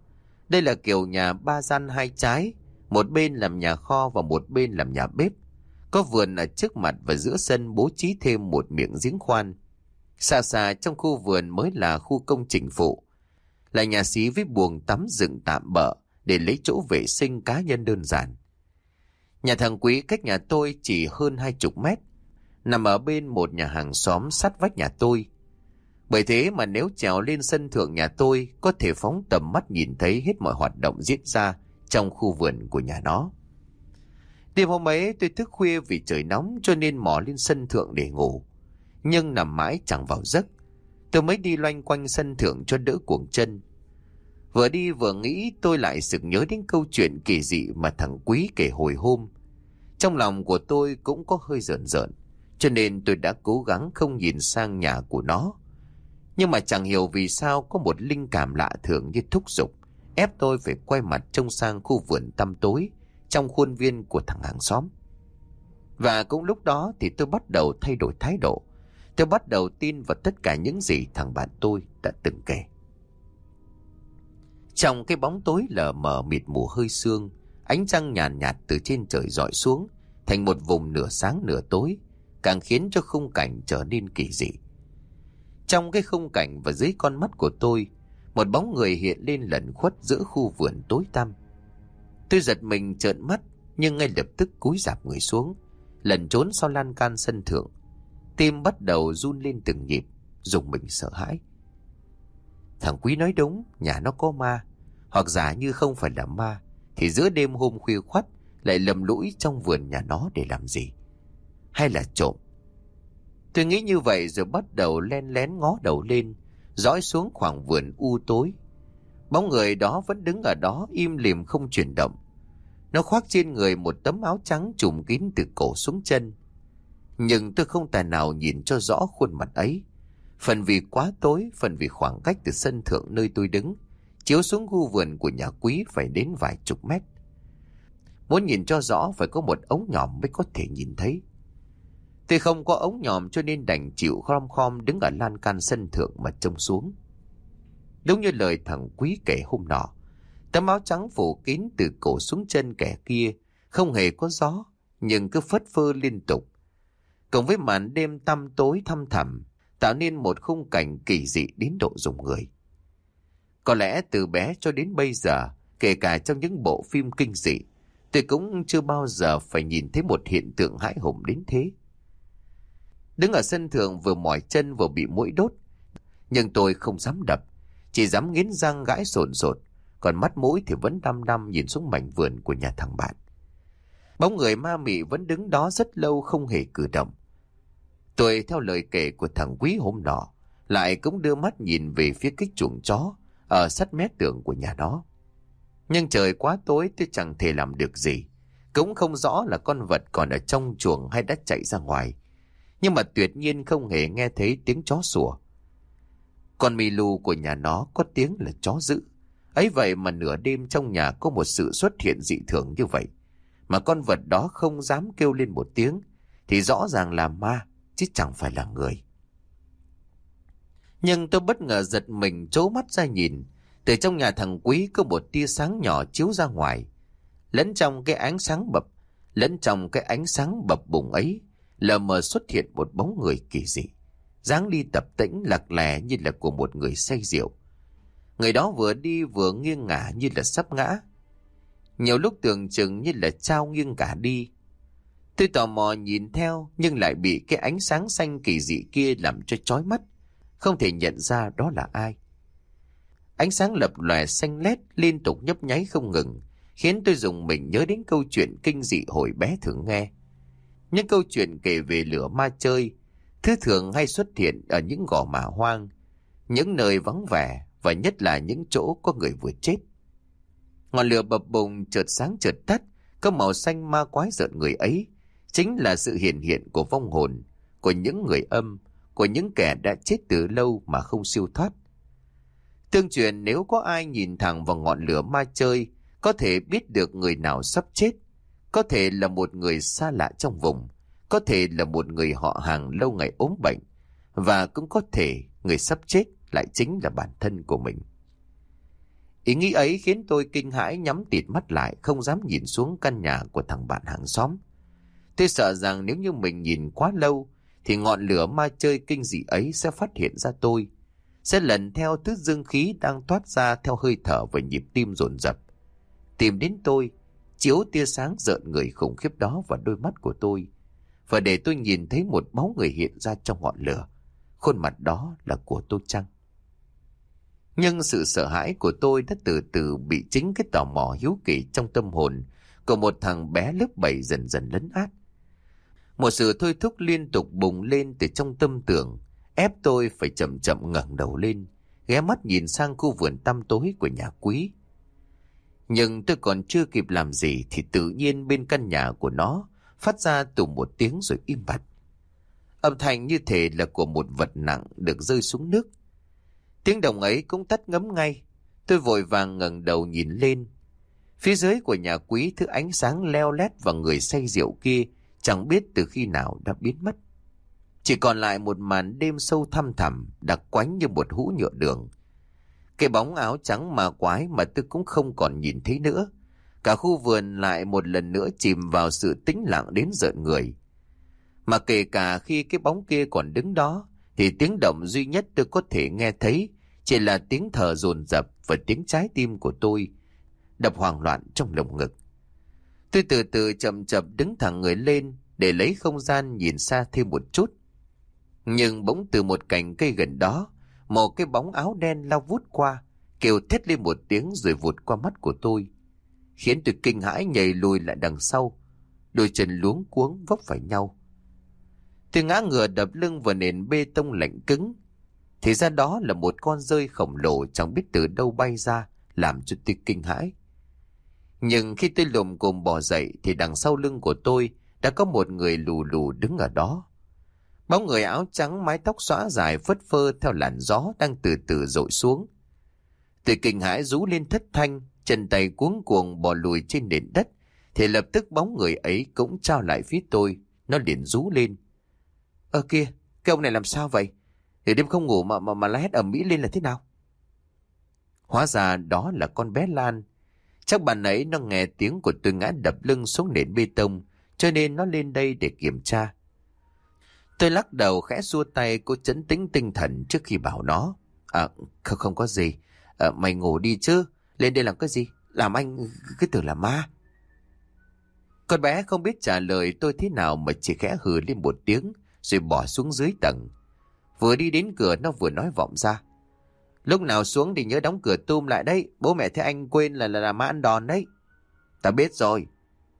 Đây là kiểu nhà 3 gian 2 trái, một bên làm nhà kho và một bên làm nhà bếp. Có vườn ở trước mặt và giữa sân bố trí thêm một miệng giếng khoan. Xa xa trong khu vườn mới là khu công trình phụ, là nhà xí với buồng tắm dựng tạm bợ để lấy chỗ vệ sinh cá nhân đơn giản. Nhà thằng Quý cách nhà tôi chỉ hơn 20 mét, nằm ở bên một nhà hàng xóm sát vách nhà tôi. Bởi thế mà nếu trèo lên sân thượng nhà tôi, có thể phóng tầm mắt nhìn thấy hết mọi hoạt động diễn ra trong khu vườn của nhà nó. Đêm hôm ấy tôi thức khuya vì trời nóng cho nên mò lên sân thượng để ngủ. Nhưng nằm mãi chẳng vào giấc. Tôi mới đi loanh quanh sân thượng cho đỡ cuồng chân. Vừa đi vừa nghĩ tôi lại sực nhớ đến câu chuyện kỳ dị mà thằng Quý kể hồi hôm. Trong lòng của tôi cũng có hơi rợn rợn, cho nên tôi đã cố gắng không nhìn sang nhà của nó. Nhưng mà chẳng hiểu vì sao có một linh cảm lạ thường như thúc giục, ép tôi phải quay mặt trông sang khu vườn tăm tối trong khuôn viên của thằng hàng xóm. Và cũng lúc đó thì tôi bắt đầu thay đổi thái độ. Tôi bắt đầu tin vào tất cả những gì thằng bạn tôi đã từng kể. Trong cái bóng tối lờ mờ mịt mù hơi sương, ánh trăng nhàn nhạt từ trên trời rọi xuống thành một vùng nửa sáng nửa tối, càng khiến cho khung cảnh trở nên kỳ dị. Trong cái khung cảnh và dưới con mắt của tôi, một bóng người hiện lên lẩn khuất giữa khu vườn tối tăm. Tôi giật mình trợn mắt, nhưng ngay lập tức cúi rạp người xuống, lẩn trốn sau lan can sân thượng. Tim bắt đầu run lên từng nhịp, rùng mình sợ hãi. Thằng Quý nói đúng, nhà nó có ma. Hoặc giả như không phải là ma, thì giữa đêm hôm khuya khoắt lại lầm lũi trong vườn nhà nó để làm gì? Hay là trộm? Tôi nghĩ như vậy rồi bắt đầu len lén ngó đầu lên, dõi xuống khoảng vườn u tối. Bóng người đó vẫn đứng ở đó im lìm không chuyển động. Nó khoác trên người một tấm áo trắng trùm kín từ cổ xuống chân. Nhưng tôi không tài nào nhìn cho rõ khuôn mặt ấy. Phần vì quá tối, phần vì khoảng cách từ sân thượng nơi tôi đứng chiếu xuống khu vườn của nhà Quý phải đến vài chục mét. Muốn nhìn cho rõ phải có một ống nhòm mới có thể nhìn thấy. Tôi không có ống nhòm cho nên đành chịu khom khom đứng ở lan can sân thượng mà trông xuống. Đúng như lời thằng Quý kể hôm nọ, tấm áo trắng phủ kín từ cổ xuống chân kẻ kia không hề có gió, nhưng cứ phất phơ liên tục. Cộng với màn đêm tăm tối thăm thẳm, tạo nên một khung cảnh kỳ dị đến độ rùng người. Có lẽ từ bé cho đến bây giờ, kể cả trong những bộ phim kinh dị, tôi cũng chưa bao giờ phải nhìn thấy một hiện tượng hãi hùng đến thế. Đứng ở sân thượng vừa mỏi chân vừa bị muỗi đốt, nhưng tôi không dám đập, chỉ dám nghiến răng gãi sồn sột, còn mắt mũi thì vẫn đăm đăm nhìn xuống mảnh vườn của nhà thằng bạn. Bóng người ma mị vẫn đứng đó rất lâu không hề cử động. Tôi theo lời kể của thằng Quý hôm nọ, lại cũng đưa mắt nhìn về phía cái chuồng chó ở sát mép tường của nhà đó. Nhưng trời quá tối tôi chẳng thể làm được gì, cũng không rõ là con vật còn ở trong chuồng hay đã chạy ra ngoài. Nhưng mà tuyệt nhiên không hề nghe thấy tiếng chó sủa. Con Milu của nhà nó có tiếng là chó dữ. Ấy vậy mà nửa đêm trong nhà có một sự xuất hiện dị thường như vậy, mà con vật đó không dám kêu lên một tiếng, thì rõ ràng là ma, chứ chẳng phải là người. Nhưng tôi bất ngờ giật mình trố mắt ra nhìn. Từ trong nhà thằng Quý có một tia sáng nhỏ chiếu ra ngoài. Lẫn trong cái ánh sáng bập bùng ấy, lờ mờ xuất hiện một bóng người kỳ dị, dáng đi tập tễnh lạc lè như là của một người say rượu. Người đó vừa đi vừa nghiêng ngả như là sắp ngã, nhiều lúc tưởng chừng như là chao nghiêng cả đi. Tôi tò mò nhìn theo, nhưng lại bị cái ánh sáng xanh kỳ dị kia làm cho chói mắt, không thể nhận ra đó là ai. Ánh sáng lập lòe xanh lét liên tục nhấp nháy không ngừng, khiến tôi rùng mình nhớ đến câu chuyện kinh dị hồi bé thường nghe. Những câu chuyện kể về lửa ma chơi, thứ thường hay xuất hiện ở những gò mả hoang, những nơi vắng vẻ, và nhất là những chỗ có người vừa chết. Ngọn lửa bập bùng chợt sáng chợt tắt, có màu xanh ma quái rợn người ấy chính là sự hiện hiện của vong hồn, của những người âm, của những kẻ đã chết từ lâu mà không siêu thoát. Tương truyền nếu có ai nhìn thẳng vào ngọn lửa ma chơi, có thể biết được người nào sắp chết, có thể là một người xa lạ trong vùng, có thể là một người họ hàng lâu ngày ốm bệnh, và cũng có thể người sắp chết lại chính là bản thân của mình. Ý nghĩ ấy khiến tôi kinh hãi nhắm tịt mắt lại, không dám nhìn xuống căn nhà của thằng bạn hàng xóm. Tôi sợ rằng nếu như mình nhìn quá lâu thì ngọn lửa ma chơi kinh dị ấy sẽ phát hiện ra tôi, sẽ lần theo thứ dương khí đang toát ra theo hơi thở và nhịp tim dồn dập, tìm đến tôi, chiếu tia sáng rợn người khủng khiếp đó vào đôi mắt của tôi, và để tôi nhìn thấy một bóng người hiện ra trong ngọn lửa. Khuôn mặt đó là của tôi chăng? Nhưng sự sợ hãi của tôi đã từ từ bị chính cái tò mò hiếu kỳ trong tâm hồn của một thằng bé lớp 7 dần dần lấn át. Một sự thôi thúc liên tục bùng lên từ trong tâm tưởng, ép tôi phải chậm chậm ngẩng đầu lên, ghé mắt nhìn sang khu vườn tăm tối của nhà Quý. Nhưng tôi còn chưa kịp làm gì thì tự nhiên bên căn nhà của nó phát ra tùng một tiếng rồi im bặt. Âm thanh như thể là của một vật nặng được rơi xuống nước. Tiếng động ấy cũng tắt ngấm ngay. Tôi vội vàng ngẩng đầu nhìn lên. Phía dưới của nhà Quý, thứ ánh sáng leo lét vào người say rượu kia chẳng biết từ khi nào đã biến mất. Chỉ còn lại một màn đêm sâu thăm thẳm, đặc quánh như một hũ nhựa đường. Cái bóng áo trắng ma quái mà tôi cũng không còn nhìn thấy nữa. Cả khu vườn lại một lần nữa chìm vào sự tĩnh lặng đến rợn người. Mà kể cả khi cái bóng kia còn đứng đó, thì tiếng động duy nhất tôi có thể nghe thấy chỉ là tiếng thở dồn dập và tiếng trái tim của tôi đập hoảng loạn trong lồng ngực. Tôi từ từ chậm chậm đứng thẳng người lên để lấy không gian nhìn xa thêm một chút. Nhưng bỗng từ một cành cây gần đó, một cái bóng áo đen lao vút qua, kêu thét lên một tiếng rồi vụt qua mắt của tôi, khiến tôi kinh hãi nhảy lùi lại đằng sau, đôi chân luống cuống vấp phải nhau. Tôi ngã ngửa đập lưng vào nền bê tông lạnh cứng. Thì ra đó là một con dơi khổng lồ chẳng biết từ đâu bay ra, làm cho tôi kinh hãi. Nhưng khi tôi lồm cồm bò dậy thì đằng sau lưng của tôi đã có một người lù lù đứng ở đó. Bóng người áo trắng, mái tóc xõa dài phất phơ theo làn gió đang từ từ dội xuống. Tôi kinh hãi rú lên thất thanh, chân tay cuống cuồng bò lùi trên nền đất, thì lập tức bóng người ấy cũng trao lại phía tôi. Nó liền rú lên: Kia, cái ông này làm sao vậy? Thì đêm không ngủ mà la hét ầm ĩ lên là thế nào? Hóa ra đó là con bé Lan. Chắc bạn ấy nó nghe tiếng của tôi ngã đập lưng xuống nền bê tông, cho nên nó lên đây để kiểm tra. Tôi lắc đầu khẽ xua tay cố trấn tĩnh tinh thần trước khi bảo nó: Không có gì. Mày ngủ đi chứ, lên đây làm cái gì? Làm anh cứ tưởng là ma. Con bé không biết trả lời tôi thế nào mà chỉ khẽ hừ lên một tiếng rồi bỏ xuống dưới tầng. Vừa đi đến cửa nó vừa nói vọng ra: Lúc nào xuống thì nhớ đóng cửa tùm lại đấy, bố mẹ thấy anh quên là ma ăn đòn đấy. Ta biết rồi.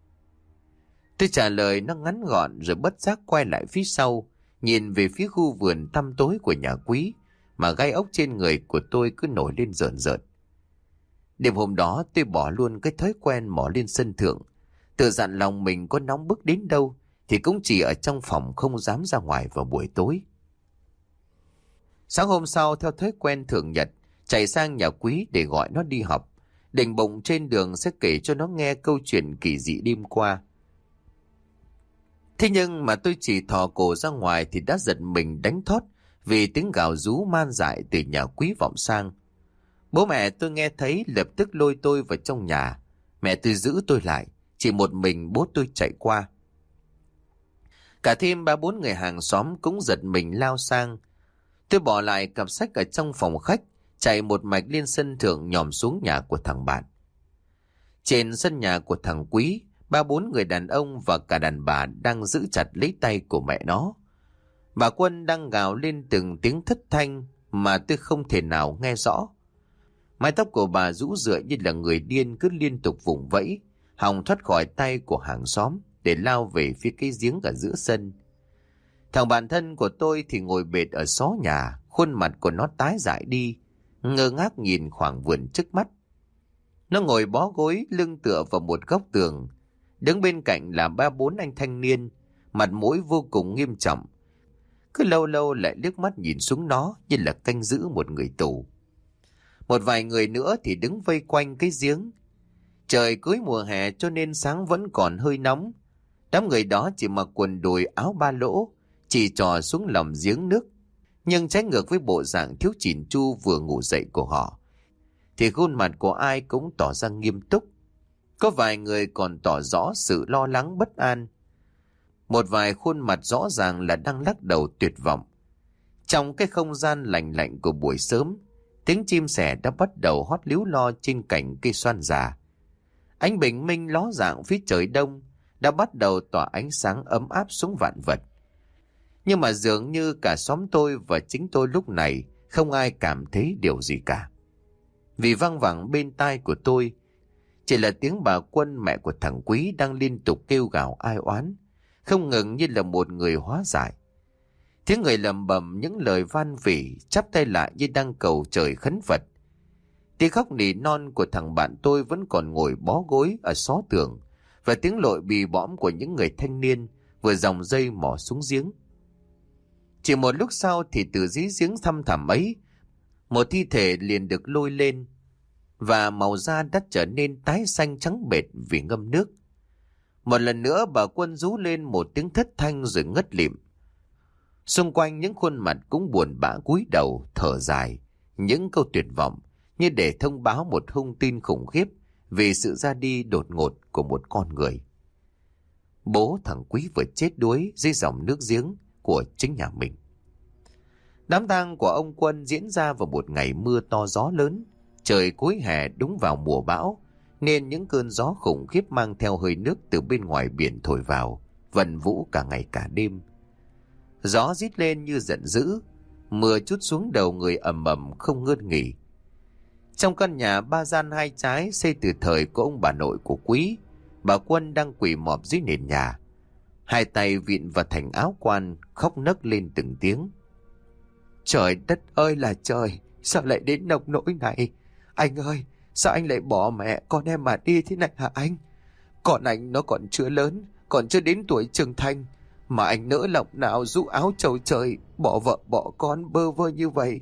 Tôi trả lời nó ngắn gọn rồi bất giác quay lại phía sau, nhìn về phía khu vườn tăm tối của nhà Quý, mà gai ốc trên người của tôi cứ nổi lên rợn rợn. Đêm hôm đó tôi bỏ luôn cái thói quen mò lên sân thượng, tự dặn lòng mình có nóng bức đến đâu thì cũng chỉ ở trong phòng, không dám ra ngoài vào buổi tối. Sáng hôm sau, theo thói quen thường nhật, chạy sang nhà Quý để gọi nó đi học, định bụng trên đường sẽ kể cho nó nghe câu chuyện kỳ dị đêm qua. Thế nhưng mà tôi chỉ thò cổ ra ngoài thì đã giật mình đánh thót vì tiếng gào rú man dại từ nhà Quý vọng sang. Bố mẹ tôi nghe thấy lập tức lôi tôi vào trong nhà. Mẹ tôi giữ tôi lại, chỉ một mình bố tôi chạy qua. Cả thêm 3-4 người hàng xóm cũng giật mình lao sang. Tôi bỏ lại cặp sách ở trong phòng khách, chạy một mạch lên sân thượng nhòm xuống nhà của thằng bạn. Trên sân nhà của thằng Quý, 3-4 người đàn ông và cả đàn bà đang giữ chặt lấy tay của mẹ nó. Bà Quân đang gào lên từng tiếng thất thanh mà tôi không thể nào nghe rõ. Mái tóc của bà rũ rượi như là người điên, cứ liên tục vùng vẫy, hòng thoát khỏi tay của hàng xóm để lao về phía cái giếng ở giữa sân. Thằng bạn thân của tôi thì ngồi bệt ở xó nhà, khuôn mặt của nó tái dại đi, ngơ ngác nhìn khoảng vườn trước mắt. Nó ngồi bó gối lưng tựa vào một góc tường, đứng bên cạnh là 3-4 anh thanh niên, mặt mũi vô cùng nghiêm trọng, cứ lâu lâu lại liếc mắt nhìn xuống nó như là canh giữ một người tù. Một vài người nữa thì đứng vây quanh cái giếng. Trời cuối mùa hè cho nên sáng vẫn còn hơi nóng. Đám người đó chỉ mặc quần đùi áo ba lỗ, chỉ trò xuống lòng giếng nước. Nhưng trái ngược với bộ dạng thiếu chỉn chu vừa ngủ dậy của họ, thì khuôn mặt của ai cũng tỏ ra nghiêm túc. Có vài người còn tỏ rõ sự lo lắng bất an. Một vài khuôn mặt rõ ràng là đang lắc đầu tuyệt vọng. Trong cái không gian lạnh lạnh của buổi sớm, tiếng chim sẻ đã bắt đầu hót líu lo trên cành cây xoan già. Ánh bình minh ló dạng phía trời đông đã bắt đầu tỏa ánh sáng ấm áp xuống vạn vật. Nhưng mà dường như cả xóm tôi và chính tôi lúc này không ai cảm thấy điều gì cả. Vì văng vẳng bên tai của tôi chỉ là tiếng bà Quân, mẹ của thằng Quý, đang liên tục kêu gào ai oán, không ngừng như là một người hóa giải. Tiếng người lầm bầm những lời van vỉ, chắp tay lại như đang cầu trời khấn Phật. Tiếng khóc nỉ non của thằng bạn tôi vẫn còn ngồi bó gối ở xó tường, và tiếng lội bì bõm của những người thanh niên vừa dòng dây mò xuống giếng. Chỉ một lúc sau thì từ dưới giếng thăm thẳm ấy, một thi thể liền được lôi lên, và màu da đã trở nên tái xanh trắng bệt vì ngâm nước. Một lần nữa bà Quân rú lên một tiếng thất thanh rồi ngất lịm. Xung quanh những khuôn mặt cũng buồn bã cúi đầu thở dài những câu tuyệt vọng, như để thông báo một hung tin khủng khiếp vì sự ra đi đột ngột của một con người. Bố thằng Quý vừa chết đuối dưới dòng nước giếng của chính nhà mình. Đám tang của ông Quân diễn ra vào một ngày mưa to gió lớn. Trời cuối hè đúng vào mùa bão, nên những cơn gió khủng khiếp mang theo hơi nước từ bên ngoài biển thổi vào, vần vũ cả ngày cả đêm. Gió rít lên như giận dữ, mưa trút xuống đầu người ầm ầm không ngớt nghỉ. Trong căn nhà 3 gian 2 trái xây từ thời của ông bà nội của Quý, bà Quân đang quỳ mọp dưới nền nhà, hai tay vịn vào thành áo quan, khóc nấc lên từng tiếng. Trời đất ơi là trời, sao lại đến nông nỗi này? Anh ơi, sao anh lại bỏ mẹ con em mà đi thế này hả anh? Còn anh nó còn chưa lớn, còn chưa đến tuổi trưởng thành, mà anh nỡ lòng nào rũ áo trầu trời, bỏ vợ bỏ con bơ vơ như vậy.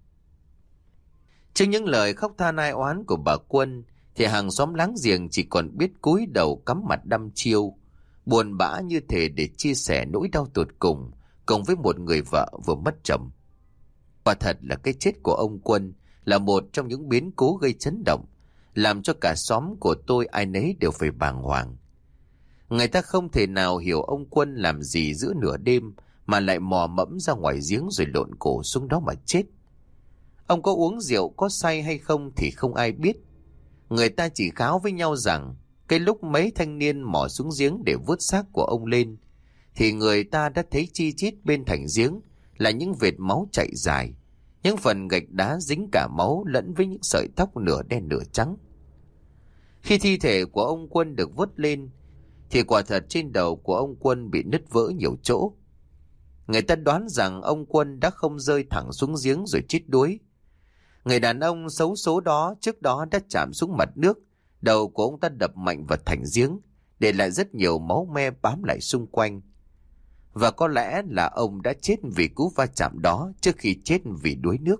Trước những lời khóc than ai oán của bà Quân, thì hàng xóm láng giềng chỉ còn biết cúi đầu cắm mặt đăm chiêu, buồn bã như thể để chia sẻ nỗi đau tột cùng với một người vợ vừa mất chồng. Quả thật là cái chết của ông Quân là một trong những biến cố gây chấn động, làm cho cả xóm của tôi ai nấy đều phải bàng hoàng. Người ta không thể nào hiểu ông Quân làm gì giữa nửa đêm mà lại mò mẫm ra ngoài giếng rồi lộn cổ xuống đó mà chết. Ông có uống rượu, có say hay không thì không ai biết. Người ta chỉ kháo với nhau rằng cái lúc mấy thanh niên mò xuống giếng để vớt xác của ông lên, thì người ta đã thấy chi chít bên thành giếng là những vệt máu chảy dài, những phần gạch đá dính cả máu lẫn với những sợi tóc nửa đen nửa trắng. Khi thi thể của ông Quân được vớt lên, thì quả thật trên đầu của ông Quân bị nứt vỡ nhiều chỗ. Người ta đoán rằng ông Quân đã không rơi thẳng xuống giếng rồi chết đuối. Người đàn ông xấu số đó trước đó đã chạm xuống mặt nước, đầu của ông ta đập mạnh vào thành giếng, để lại rất nhiều máu me bám lại xung quanh. Và có lẽ là ông đã chết vì cú va chạm đó trước khi chết vì đuối nước.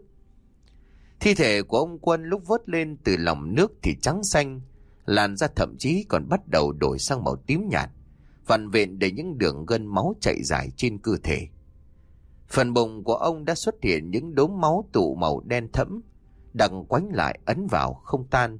Thi thể của ông Quân lúc vớt lên từ lòng nước thì trắng xanh, làn da thậm chí còn bắt đầu đổi sang màu tím nhạt, vằn vện để những đường gân máu chảy dài trên cơ thể. Phần bụng của ông đã xuất hiện những đốm máu tụ màu đen thẫm, đặc quánh lại ấn vào không tan.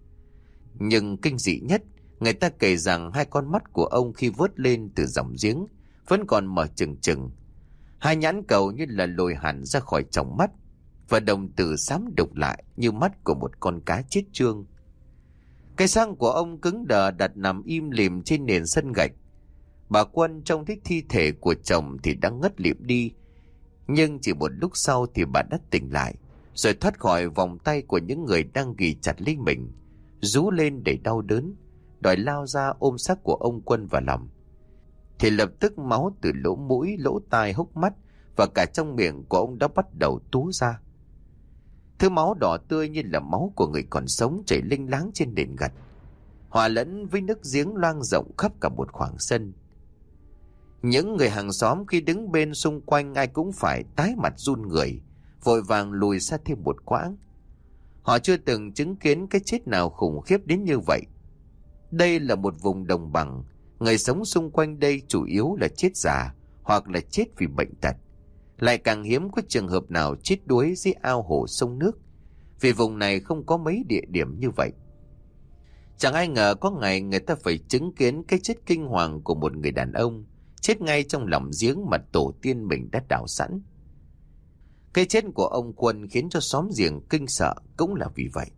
Nhưng kinh dị nhất, người ta kể rằng hai con mắt của ông khi vớt lên từ dòng giếng vẫn còn mở trừng trừng, hai nhãn cầu như là lồi hẳn ra khỏi tròng mắt, và đồng tử xám đục lại như mắt của một con cá chết trương. Cái xác của ông cứng đờ đặt nằm im lìm trên nền sân gạch. Bà Quân trông thấy thi thể của chồng thì đã ngất lịm đi, nhưng chỉ một lúc sau thì bà đã tỉnh lại, rồi thoát khỏi vòng tay của những người đang ghì chặt lấy mình, rú lên để đau đớn, đòi lao ra ôm xác của ông Quân vào lòng. Thì lập tức máu từ lỗ mũi, lỗ tai, hốc mắt và cả trong miệng của ông đã bắt đầu túa ra. Thứ máu đỏ tươi như là máu của người còn sống chảy linh láng trên nền gạch, hòa lẫn với nước giếng loang rộng khắp cả một khoảng sân. Những người hàng xóm khi đứng bên xung quanh ai cũng phải tái mặt run người, vội vàng lùi xa thêm một quãng. Họ chưa từng chứng kiến cái chết nào khủng khiếp đến như vậy. Đây là một vùng đồng bằng, người sống xung quanh đây chủ yếu là chết già hoặc là chết vì bệnh tật. Lại càng hiếm có trường hợp nào chết đuối dưới ao hồ sông nước, vì vùng này không có mấy địa điểm như vậy. Chẳng ai ngờ có ngày người ta phải chứng kiến cái chết kinh hoàng của một người đàn ông, chết ngay trong lòng giếng mà tổ tiên mình đã đào sẵn. Cái chết của ông Quân khiến cho xóm giềng kinh sợ cũng là vì vậy.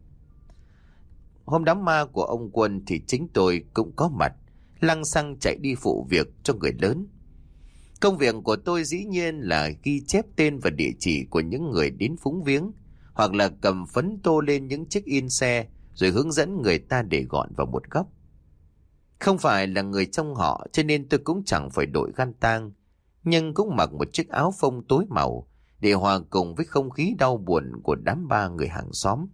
Hôm đám ma của ông Quân thì chính tôi cũng có mặt, lăng xăng chạy đi phụ việc cho người lớn. Công việc của tôi dĩ nhiên là ghi chép tên và địa chỉ của những người đến phúng viếng, hoặc là cầm phấn tô lên những chiếc in xe rồi hướng dẫn người ta để gọn vào một góc. Không phải là người trong họ cho nên tôi cũng chẳng phải đội khăn tang, nhưng cũng mặc một chiếc áo phông tối màu để hòa cùng với không khí đau buồn của đám ba người hàng xóm.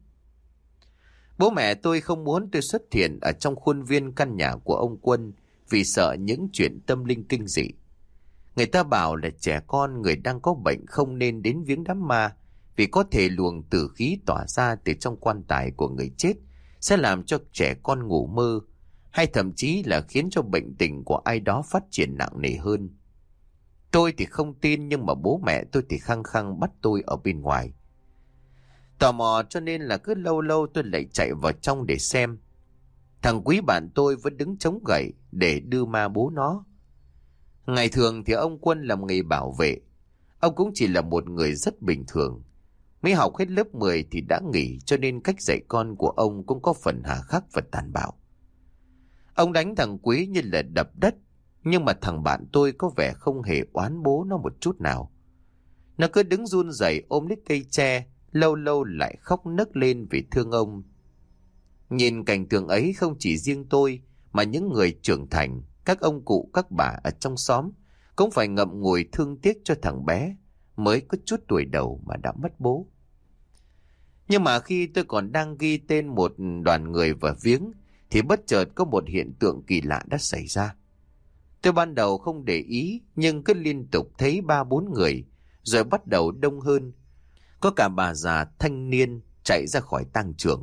Bố mẹ tôi không muốn tôi xuất hiện ở trong khuôn viên căn nhà của ông Quân vì sợ những chuyện tâm linh kinh dị. Người ta bảo là trẻ con người đang có bệnh không nên đến viếng đám ma, vì có thể luồng tử khí tỏa ra từ trong quan tài của người chết sẽ làm cho trẻ con ngủ mơ, hay thậm chí là khiến cho bệnh tình của ai đó phát triển nặng nề hơn. Tôi thì không tin, nhưng mà bố mẹ tôi thì khăng khăng bắt tôi ở bên ngoài. Tò mò cho nên là cứ lâu lâu tôi lại chạy vào trong để xem. Thằng Quý bạn tôi vẫn đứng chống gậy để đưa ma bố nó. Ngày thường thì ông Quân làm nghề bảo vệ. Ông cũng chỉ là một người rất bình thường. Mới học hết lớp 10 thì đã nghỉ, cho nên cách dạy con của ông cũng có phần hà khắc và tàn bạo. Ông đánh thằng Quý như là đập đất, nhưng mà thằng bạn tôi có vẻ không hề oán bố nó một chút nào. Nó cứ đứng run rẩy ôm lấy cây tre, lâu lâu lại khóc nấc lên vì thương ông. Nhìn cảnh tượng ấy, không chỉ riêng tôi mà những người trưởng thành, các ông cụ các bà ở trong xóm cũng phải ngậm ngùi thương tiếc cho thằng bé mới có chút tuổi đầu mà đã mất bố. Nhưng mà khi tôi còn đang ghi tên một đoàn người vào viếng thì bất chợt có một hiện tượng kỳ lạ đã xảy ra. Tôi ban đầu không để ý, nhưng cứ liên tục thấy 3-4 người, rồi bắt đầu đông hơn. Có cả bà già thanh niên chạy ra khỏi tang trường.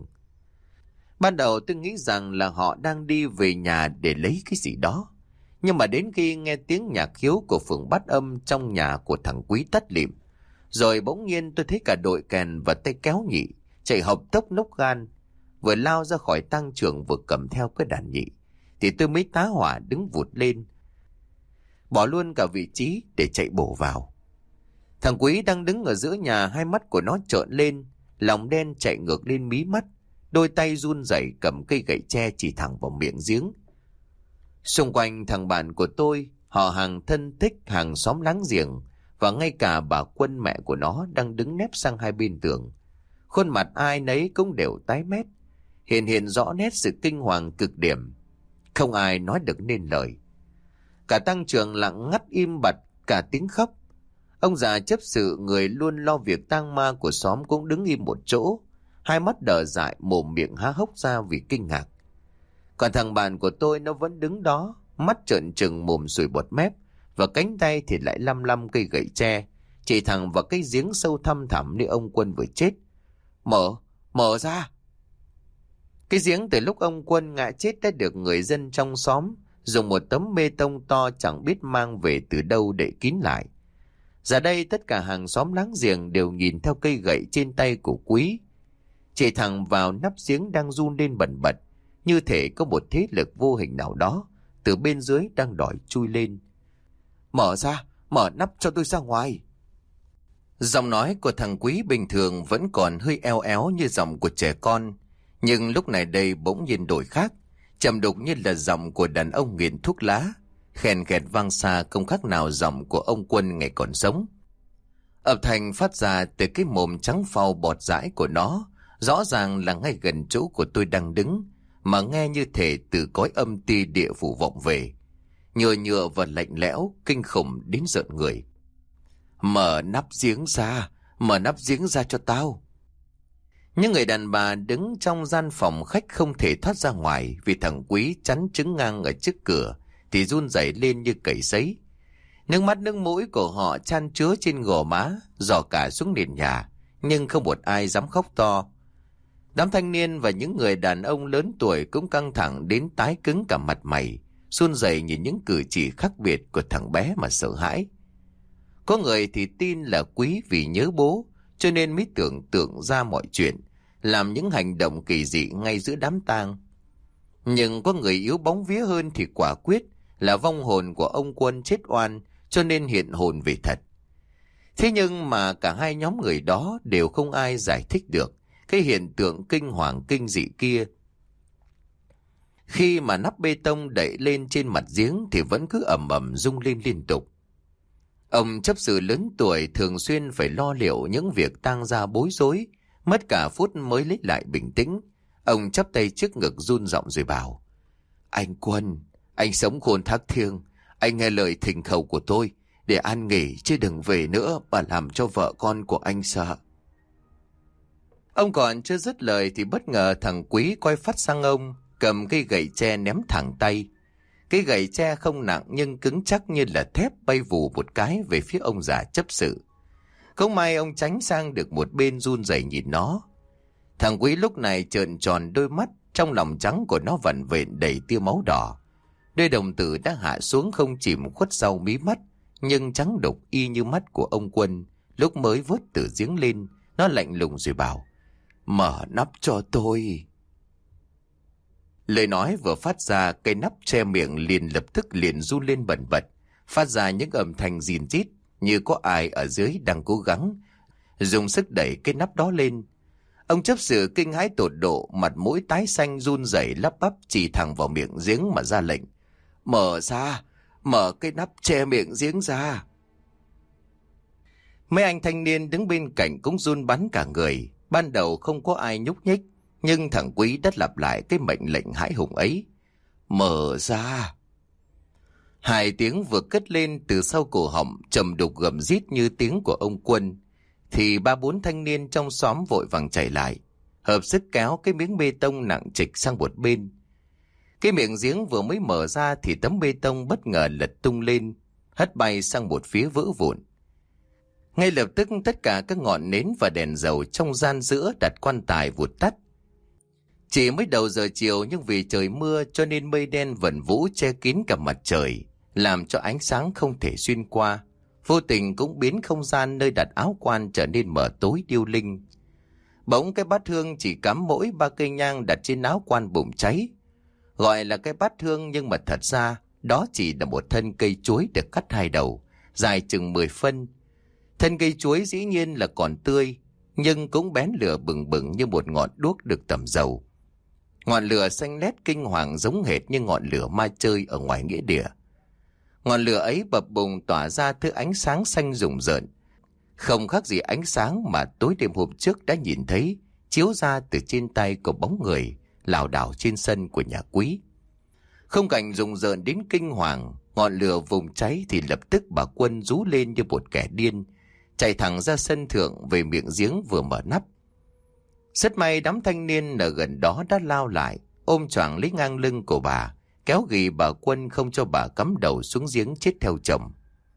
Ban đầu tôi nghĩ rằng là họ đang đi về nhà để lấy cái gì đó. Nhưng mà đến khi nghe tiếng nhạc khiếu của phường Bát Âm trong nhà của thằng Quý tắt lịm, rồi bỗng nhiên tôi thấy cả đội kèn và tay kéo nhị chạy hộc tốc nốc gan, vừa lao ra khỏi tang trường vừa cầm theo cái đàn nhị, thì tôi mới tá hỏa đứng vụt lên, bỏ luôn cả vị trí để chạy bổ vào. Thằng Quý đang đứng ở giữa nhà, hai mắt của nó trợn lên, lòng đen chạy ngược lên mí mắt, đôi tay run rẩy cầm cây gậy tre chỉ thẳng vào miệng giếng. Xung quanh thằng bạn của tôi, họ hàng thân thích, hàng xóm láng giềng và ngay cả bà Quân mẹ của nó đang đứng nép sang hai bên tường. Khuôn mặt ai nấy cũng đều tái mét, hiện rõ nét sự kinh hoàng cực điểm. Không ai nói được nên lời. Cả tang trường lặng ngắt im bặt, cả tiếng khóc. Ông già chấp sự, người luôn lo việc tang ma của xóm, cũng đứng im một chỗ, hai mắt đờ dại, mồm miệng há hốc ra vì kinh ngạc. Còn thằng bạn của tôi nó vẫn đứng đó, mắt trợn trừng, mồm sùi bọt mép, và cánh tay thì lại lăm lăm cây gậy tre, chỉ thẳng vào cái giếng sâu thăm thẳm nơi ông Quân vừa chết. Mở ra! Cái giếng từ lúc ông Quân ngã chết đã được người dân trong xóm dùng một tấm bê tông to chẳng biết mang về từ đâu để kín lại. Giờ đây tất cả hàng xóm láng giềng đều nhìn theo cây gậy trên tay của Quý, chỉ thẳng vào nắp giếng đang run lên bần bật, như thể có một thế lực vô hình nào đó từ bên dưới đang đòi chui lên. Mở ra, mở nắp cho tôi ra ngoài. Giọng nói của thằng Quý bình thường vẫn còn hơi eo éo như giọng của trẻ con, nhưng lúc này đây bỗng nhiên đổi khác, trầm đục như là giọng của đàn ông nghiện thuốc lá, khèn khẹt vang xa không khác nào giọng của ông Quân ngày còn sống. Âm thanh phát ra từ cái mồm trắng phau bọt dãi của nó, rõ ràng là ngay gần chỗ của tôi đang đứng, mà nghe như thể từ cõi âm ti địa phủ vọng về, nhựa nhựa và lạnh lẽo, kinh khủng đến rợn người. Mở nắp giếng ra cho tao. Những người đàn bà đứng trong gian phòng khách không thể thoát ra ngoài vì thằng Quý chắn trứng ngang ở trước cửa thì run rẩy lên như cầy sấy. Nước mắt nước mũi của họ chan chứa trên gò má, rò cả xuống nền nhà, nhưng không một ai dám khóc to. Đám thanh niên và những người đàn ông lớn tuổi cũng căng thẳng đến tái cứng cả mặt mày, run rẩy nhìn những cử chỉ khác biệt của thằng bé mà sợ hãi. Có người thì tin là Quý vì nhớ bố cho nên mới tưởng tượng ra mọi chuyện, làm những hành động kỳ dị ngay giữa đám tang. Nhưng có người yếu bóng vía hơn thì quả quyết là vong hồn của ông Quân chết oan, cho nên hiện hồn về thật. Thế nhưng mà cả hai nhóm người đó đều không ai giải thích được cái hiện tượng kinh hoàng kinh dị kia. Khi mà nắp bê tông đậy lên trên mặt giếng thì vẫn cứ ầm ầm rung lên liên tục. Ông chấp sự lớn tuổi thường xuyên phải lo liệu những việc tang gia bối rối, mất cả phút mới lấy lại bình tĩnh. Ông chắp tay trước ngực run giọng rồi bảo: Anh Quân, anh sống khôn thác thiêng, anh nghe lời thỉnh cầu của tôi để an nghỉ chứ đừng về nữa mà làm cho vợ con của anh sợ. Ông còn chưa dứt lời thì bất ngờ thằng Quý quay phát sang ông, cầm cây gậy tre ném thẳng tay. Cái gậy tre không nặng nhưng cứng chắc như là thép bay vù một cái về phía ông già chấp sự. Không may ông tránh sang được một bên run rẩy nhìn nó. Thằng Quý lúc này trợn tròn đôi mắt, trong lòng trắng của nó vằn vện đầy tia máu đỏ. Đôi đồng tử đã hạ xuống không chìm khuất sau mí mắt, nhưng trắng đục y như mắt của ông Quân lúc mới vớt từ giếng lên. Nó lạnh lùng rồi bảo: Mở nắp cho tôi. Lời nói vừa phát ra, cây nắp che miệng liền lập tức liền run lên bần bật, phát ra những âm thanh rìn rít như có ai ở dưới đang cố gắng dùng sức đẩy cái nắp đó lên. Ông chấp sự kinh hãi tột độ, mặt mũi tái xanh run rẩy lắp bắp chỉ thẳng vào miệng giếng mà ra lệnh: Mở ra, mở cái nắp che miệng giếng ra. Mấy anh thanh niên đứng bên cạnh cũng run bắn cả người. Ban đầu không có ai nhúc nhích, nhưng thằng Quý đã lặp lại cái mệnh lệnh hãi hùng ấy: Mở ra. Hai tiếng vừa cất lên từ sau cổ họng, trầm đục gầm rít như tiếng của ông Quân, thì ba bốn thanh niên trong xóm vội vàng chạy lại, hợp sức kéo cái miếng bê tông nặng trịch sang một bên. Cái miệng giếng vừa mới mở ra thì tấm bê tông bất ngờ lật tung lên, hất bay sang một phía vỡ vụn. Ngay lập tức tất cả các ngọn nến và đèn dầu trong gian giữa đặt quan tài vụt tắt. Chỉ mới đầu giờ chiều nhưng vì trời mưa cho nên mây đen vẩn vũ che kín cả mặt trời, làm cho ánh sáng không thể xuyên qua, vô tình cũng biến không gian nơi đặt áo quan trở nên mờ tối điêu linh. Bỗng cái bát hương chỉ cắm mỗi 3 cây nhang đặt trên áo quan bùng cháy. Gọi là cái bát hương nhưng mà thật ra đó chỉ là một thân cây chuối được cắt hai đầu, dài chừng 10 phân. Thân cây chuối dĩ nhiên là còn tươi, nhưng cũng bén lửa bừng bừng như một ngọn đuốc được tẩm dầu. Ngọn lửa xanh lét kinh hoàng giống hệt như ngọn lửa ma chơi ở ngoài nghĩa địa. Ngọn lửa ấy bập bùng tỏa ra thứ ánh sáng xanh rùng rợn, không khác gì ánh sáng mà tối đêm hôm trước đã nhìn thấy chiếu ra từ trên tay của bóng người lảo đảo trên sân của nhà Quý. Không cảnh rùng rợn đến kinh hoàng, ngọn lửa vùng cháy thì lập tức bà Quân rú lên như một kẻ điên, chạy thẳng ra sân thượng về miệng giếng vừa mở nắp. Rất may đám thanh niên ở gần đó đã lao lại, ôm choàng lấy ngang lưng của bà, kéo ghì bà Quân không cho bà cắm đầu xuống giếng chết theo chồng.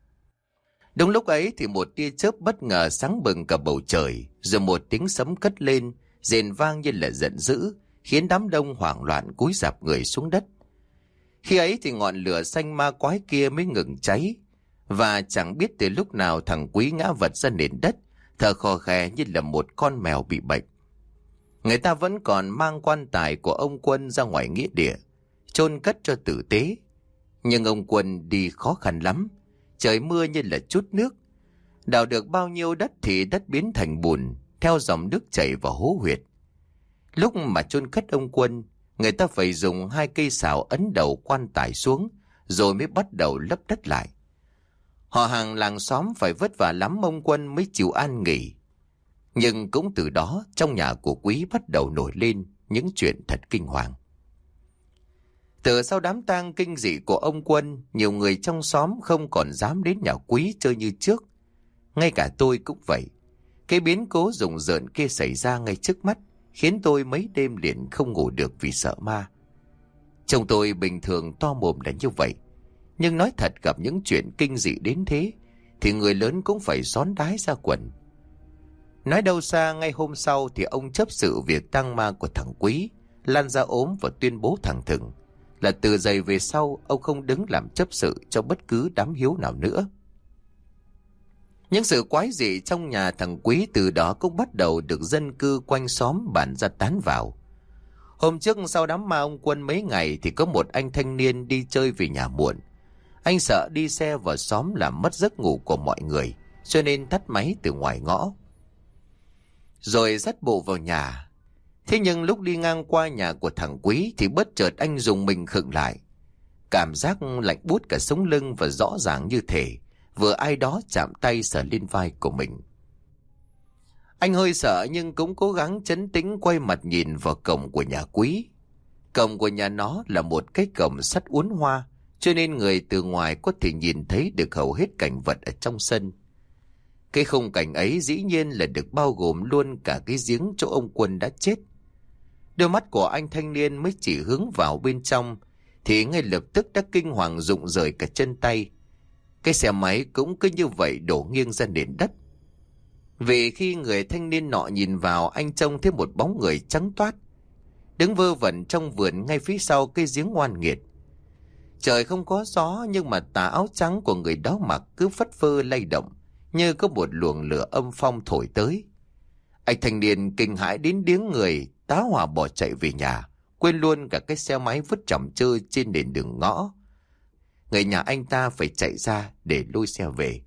Đúng lúc ấy thì một tia chớp bất ngờ sáng bừng cả bầu trời, rồi một tiếng sấm cất lên, rền vang như là giận dữ, khiến đám đông hoảng loạn cúi rạp người xuống đất. Khi ấy thì ngọn lửa xanh ma quái kia mới ngừng cháy, và chẳng biết từ lúc nào thằng Quý ngã vật ra nền đất, thở khò khè như là một con mèo bị bệnh. Người ta vẫn còn mang quan tài của ông Quân ra ngoài nghĩa địa, chôn cất cho tử tế. Nhưng ông Quân đi khó khăn lắm, trời mưa như là chút nước. Đào được bao nhiêu đất thì đất biến thành bùn, theo dòng nước chảy vào hố huyệt. Lúc mà chôn cất ông Quân, người ta phải dùng 2 cây sào ấn đầu quan tài xuống, rồi mới bắt đầu lấp đất lại. Họ hàng làng xóm phải vất vả lắm ông Quân mới chịu an nghỉ. Nhưng cũng từ đó trong nhà của Quý bắt đầu nổi lên những chuyện thật kinh hoàng. Từ sau đám tang kinh dị của ông Quân, nhiều người trong xóm không còn dám đến nhà Quý chơi như trước. Ngay cả tôi cũng vậy. Cái biến cố rùng rợn kia xảy ra ngay trước mắt, khiến tôi mấy đêm liền không ngủ được vì sợ ma. Chồng tôi bình thường to mồm là như vậy, nhưng nói thật gặp những chuyện kinh dị đến thế thì người lớn cũng phải xón đái ra quần. Nói đâu xa, ngay hôm sau thì ông chấp sự việc tang ma của thằng Quý, lan ra ốm và tuyên bố thẳng thừng là từ giây về sau ông không đứng làm chấp sự cho bất cứ đám hiếu nào nữa. Những sự quái dị trong nhà thằng Quý từ đó cũng bắt đầu được dân cư quanh xóm bàn ra tán vào. Hôm trước sau đám ma ông Quân mấy ngày thì có một anh thanh niên đi chơi về nhà muộn. Anh sợ đi xe vào xóm làm mất giấc ngủ của mọi người, cho nên tắt máy từ ngoài ngõ, rồi dắt bộ vào nhà. Thế nhưng lúc đi ngang qua nhà của thằng Quý thì bất chợt anh dùng mình khựng lại. Cảm giác lạnh buốt cả sống lưng và rõ ràng như thể vừa ai đó chạm tay sờ lên vai của mình. Anh hơi sợ nhưng cũng cố gắng trấn tĩnh quay mặt nhìn vào cổng của nhà Quý. Cổng của nhà nó là một cái cổng sắt uốn hoa, cho nên người từ ngoài có thể nhìn thấy được hầu hết cảnh vật ở trong sân. Cái khung cảnh ấy dĩ nhiên là được bao gồm luôn cả cái giếng chỗ ông Quân đã chết. Đôi mắt của anh thanh niên mới chỉ hướng vào bên trong thì ngay lập tức đã kinh hoàng rụng rời cả chân tay. Cái xe máy cũng cứ như vậy đổ nghiêng ra nền đất. Vì khi người thanh niên nọ nhìn vào, anh trông thấy một bóng người trắng toát đứng vơ vẩn trong vườn ngay phía sau cái giếng oan nghiệt. Trời không có gió, nhưng mà tà áo trắng của người đó mặc cứ phất phơ lay động như có một luồng lửa âm phong thổi tới. Anh thanh niên kinh hãi đến điếng người, tá hỏa bỏ chạy về nhà, quên luôn cả cái xe máy vứt chỏng chơ trên nền đường ngõ. Người nhà anh ta phải chạy ra để lôi xe về.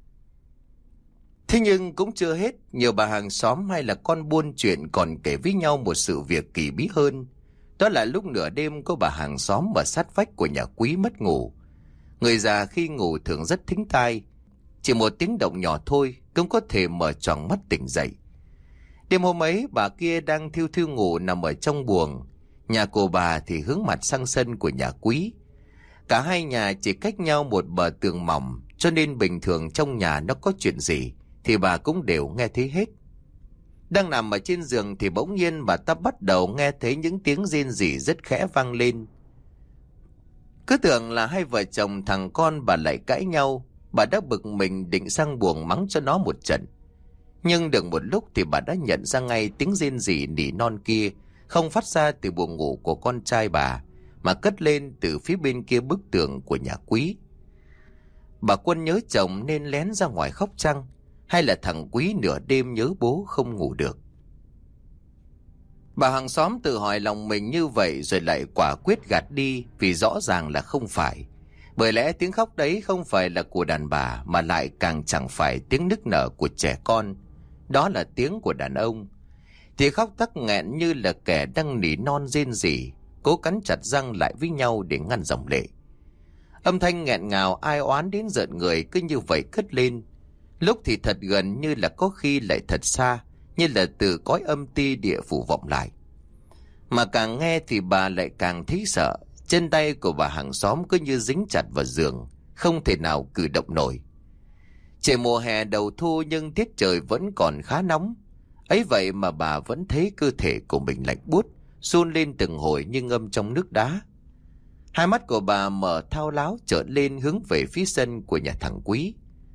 Thế nhưng cũng chưa hết, nhiều bà hàng xóm hay là con buôn chuyện còn kể với nhau một sự việc kỳ bí hơn. Đó là lúc nửa đêm có bà hàng xóm ở sát vách của nhà Quý mất ngủ. Người già khi ngủ thường rất thính tai, chỉ một tiếng động nhỏ thôi cũng có thể mở choàng mắt tỉnh dậy. Đêm hôm ấy bà kia đang thiu thiu ngủ nằm ở trong buồng. Nhà của bà thì hướng mặt sang sân của nhà Quý. Cả hai nhà chỉ cách nhau một bờ tường mỏng, cho nên bình thường trong nhà nó có chuyện gì thì bà cũng đều nghe thấy hết. Đang nằm ở trên giường thì bỗng nhiên bà ta bắt đầu nghe thấy những tiếng rên rỉ rất khẽ vang lên. Cứ tưởng là hai vợ chồng thằng con bà lại cãi nhau, bà đã bực mình định sang buồng mắng cho nó một trận. Nhưng được một lúc thì bà đã nhận ra ngay tiếng rên rỉ nỉ non kia không phát ra từ buồng ngủ của con trai bà, mà cất lên từ phía bên kia bức tường của nhà Quý. Bà Quân nhớ chồng nên lén ra ngoài khóc chăng, hay là thằng Quý nửa đêm nhớ bố không ngủ được? Bà hàng xóm tự hỏi lòng mình như vậy rồi lại quả quyết gạt đi, vì rõ ràng là không phải. Bởi lẽ tiếng khóc đấy không phải là của đàn bà, mà lại càng chẳng phải tiếng nức nở của trẻ con. Đó là tiếng của đàn ông. Thì khóc tắc nghẹn như là kẻ đang nỉ non rên rỉ, cố cắn chặt răng lại với nhau để ngăn dòng lệ. Âm thanh nghẹn ngào ai oán đến rợn người cứ như vậy cất lên. Lúc thì thật gần, như là có khi lại thật xa, như là từ cõi âm ti địa phủ vọng lại. Mà càng nghe thì bà lại càng thấy sợ. Chân tay của bà hàng xóm cứ như dính chặt vào giường, không thể nào cử động nổi. Trời mùa hè đầu thu nhưng tiết trời vẫn còn khá nóng. Ấy vậy mà bà vẫn thấy cơ thể của mình lạnh buốt, run lên từng hồi như ngâm trong nước đá. Hai mắt của bà mở thao láo trợn lên hướng về phía sân của nhà thằng Quý.